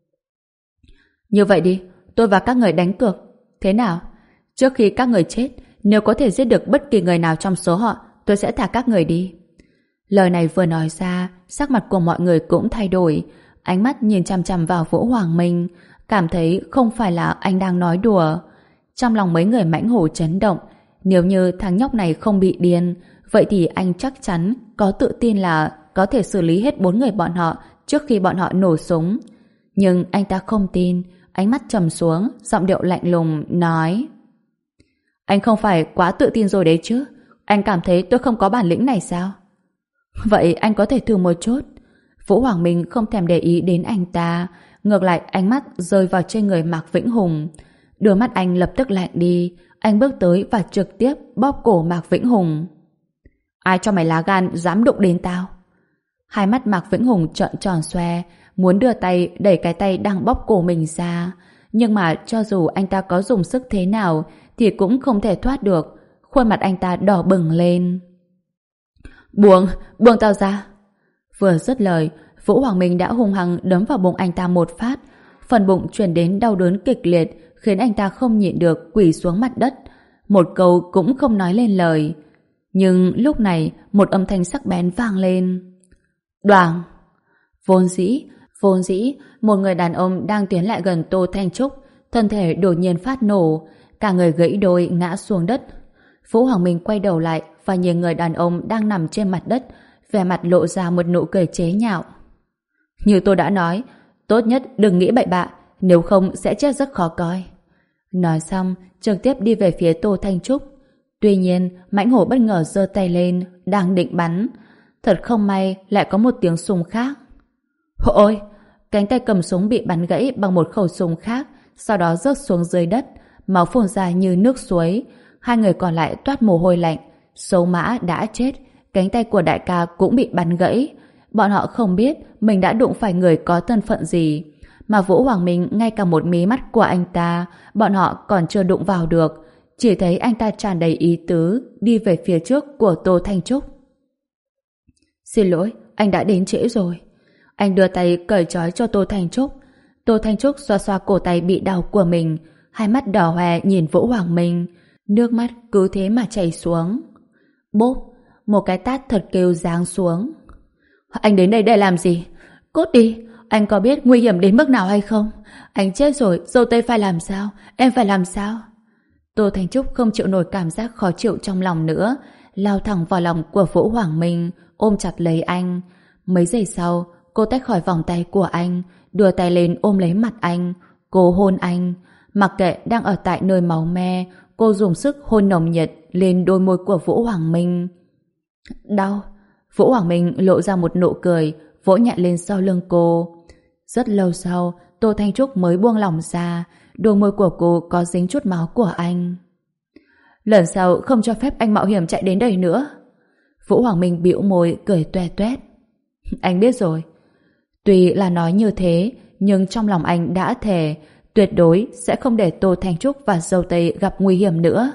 Như vậy đi, tôi và các người đánh cược. Thế nào? Trước khi các người chết, nếu có thể giết được bất kỳ người nào trong số họ, tôi sẽ thả các người đi. Lời này vừa nói ra, sắc mặt của mọi người cũng thay đổi. Ánh mắt nhìn chằm chằm vào Vũ Hoàng Minh, cảm thấy không phải là anh đang nói đùa. Trong lòng mấy người mãnh hổ chấn động. Nếu như thằng nhóc này không bị điên, vậy thì anh chắc chắn có tự tin là có thể xử lý hết bốn người bọn họ trước khi bọn họ nổ súng. Nhưng anh ta không tin, ánh mắt trầm xuống, giọng điệu lạnh lùng, nói: Anh không phải quá tự tin rồi đấy chứ? Anh cảm thấy tôi không có bản lĩnh này sao? Vậy anh có thể thử một chút. Vũ Hoàng Minh không thèm để ý đến anh ta, ngược lại ánh mắt rơi vào trên người Mạc Vĩnh Hùng. Đôi mắt anh lập tức lạnh đi, anh bước tới và trực tiếp bóp cổ Mạc Vĩnh Hùng. Ai cho mày lá gan dám đụng đến tao? Hai mắt Mạc Vĩnh Hùng trợn tròn xoe, muốn đưa tay đẩy cái tay đang bóp cổ mình ra, nhưng mà cho dù anh ta có dùng sức thế nào thì cũng không thể thoát được. Khuôn mặt anh ta đỏ bừng lên. Buông, buông tao ra. Vừa dứt lời, Vũ Hoàng Minh đã hung hăng đấm vào bụng anh ta một phát. Phần bụng truyền đến đau đớn kịch liệt, khiến anh ta không nhịn được quỳ xuống mặt đất, một câu cũng không nói lên lời. Nhưng lúc này một âm thanh sắc bén vang lên. Đoàng! Vốn dĩ, vốn dĩ một người đàn ông đang tiến lại gần Tô Thanh Trúc, thân thể đột nhiên phát nổ, cả người gãy đôi ngã xuống đất. Vũ Hoàng Minh quay đầu lại và nhìn người đàn ông đang nằm trên mặt đất, vẻ mặt lộ ra một nụ cười chế nhạo. Như tôi đã nói, tốt nhất đừng nghĩ bậy bạ, nếu không sẽ chết rất khó coi. Nói xong, trực tiếp đi về phía Tô Thanh Trúc. Tuy nhiên, mãnh hổ bất ngờ giơ tay lên, đang định bắn. Thật không may, lại có một tiếng súng khác. Ôi! Cánh tay cầm súng bị bắn gãy bằng một khẩu súng khác, sau đó rớt xuống dưới đất, máu phun ra như nước suối. Hai người còn lại toát mồ hôi lạnh. Sâu Mã đã chết, cánh tay của đại ca cũng bị bắn gãy. Bọn họ không biết mình đã đụng phải người có thân phận gì. Mà Vũ Hoàng Minh ngay cả một mí mắt của anh ta, bọn họ còn chưa đụng vào được. Chỉ thấy anh ta tràn đầy ý tứ, đi về phía trước của Tô Thanh Trúc. Xin lỗi, anh đã đến trễ rồi. Anh đưa tay cởi trói cho Tô Thanh Trúc. Tô Thanh Trúc xoa xoa cổ tay bị đau của mình, hai mắt đỏ hoe nhìn Vũ Hoàng Minh. Nước mắt cứ thế mà chảy xuống. Bốp, một cái tát thật kêu giáng xuống. Anh đến đây để làm gì? Cút đi, anh có biết nguy hiểm đến mức nào hay không? Anh chết rồi, dâu tây phải làm sao? Em phải làm sao? Tô Thanh Trúc không chịu nổi cảm giác khó chịu trong lòng nữa, lao thẳng vào lòng của Vũ Hoàng Minh, ôm chặt lấy anh. Mấy giây sau, cô tách khỏi vòng tay của anh, đưa tay lên ôm lấy mặt anh, cô hôn anh. Mặc kệ đang ở tại nơi máu me, cô dùng sức hôn nồng nhiệt lên đôi môi của Vũ Hoàng Minh. Đau. Vũ Hoàng Minh lộ ra một nụ cười, vỗ nhẹ lên sau lưng cô. Rất lâu sau, Tô Thanh Trúc mới buông lỏng ra, đôi môi của cô có dính chút máu của anh. Lần sau không cho phép anh mạo hiểm chạy đến đây nữa. Vũ Hoàng Minh bĩu môi cười toe toét. Anh biết rồi. Tuy là nói như thế, nhưng trong lòng anh đã thề tuyệt đối sẽ không để Tô Thanh Trúc và dâu tây gặp nguy hiểm nữa.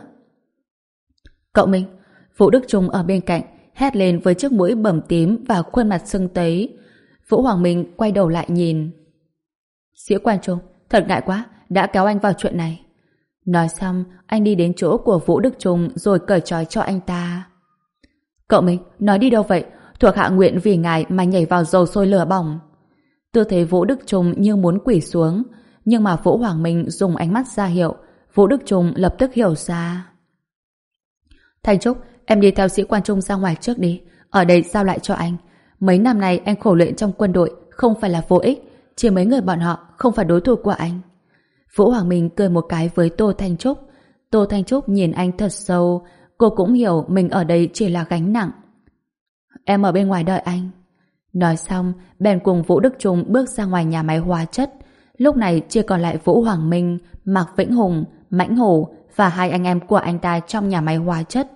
Cậu Minh, Vũ Đức Trung ở bên cạnh hét lên với chiếc mũi bầm tím và khuôn mặt sưng tấy. Vũ Hoàng Minh quay đầu lại nhìn. Sĩ quan Trung, thật ngại quá, đã kéo anh vào chuyện này. Nói xong, anh đi đến chỗ của Vũ Đức Trung rồi cởi trói cho anh ta. Cậu Minh, nói đi đâu vậy? Thuộc hạ nguyện vì ngài mà nhảy vào dầu sôi lửa bỏng. Tư thế Vũ Đức Trung như muốn quỳ xuống, nhưng mà Vũ Hoàng Minh dùng ánh mắt ra hiệu. Vũ Đức Trung lập tức hiểu ra. Thanh Trúc, em đi theo sĩ quan Trung ra ngoài trước đi, ở đây giao lại cho anh. Mấy năm nay anh khổ luyện trong quân đội không phải là vô ích, chỉ mấy người bọn họ không phải đối thủ của anh. Vũ Hoàng Minh cười một cái với Tô Thanh Trúc. Tô Thanh Trúc nhìn anh thật sâu, cô cũng hiểu mình ở đây chỉ là gánh nặng. Em ở bên ngoài đợi anh. Nói xong, bèn cùng Vũ Đức Trung bước ra ngoài nhà máy hóa chất. Lúc này chỉ còn lại Vũ Hoàng Minh, Mạc Vĩnh Hùng, Mãnh Hổ và hai anh em của anh ta trong nhà máy hóa chất.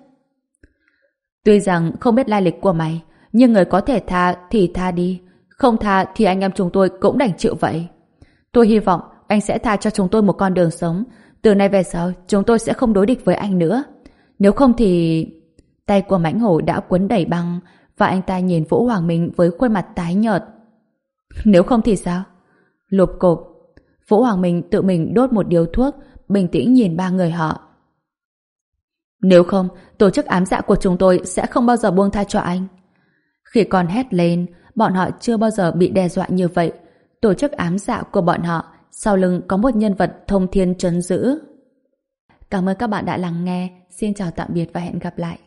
Tuy rằng không biết lai lịch của mày, nhưng người có thể tha thì tha đi, không tha thì anh em chúng tôi cũng đành chịu vậy. Tôi hy vọng anh sẽ tha cho chúng tôi một con đường sống. Từ nay về sau chúng tôi sẽ không đối địch với anh nữa. Nếu không thì... Tay của Mãnh Hổ đã quấn đầy băng và anh ta nhìn Vũ Hoàng Minh với khuôn mặt tái nhợt. Nếu không thì sao? Lụp cộp. Vũ Hoàng Minh tự mình đốt một điếu thuốc, bình tĩnh nhìn ba người họ. Nếu không, tổ chức ám dạ của chúng tôi sẽ không bao giờ buông tha cho anh. Khi còn hét lên, bọn họ chưa bao giờ bị đe dọa như vậy. Tổ chức ám dạ của bọn họ sau lưng có một nhân vật thông thiên trấn giữ. Cảm ơn các bạn đã lắng nghe. Xin chào tạm biệt và hẹn gặp lại.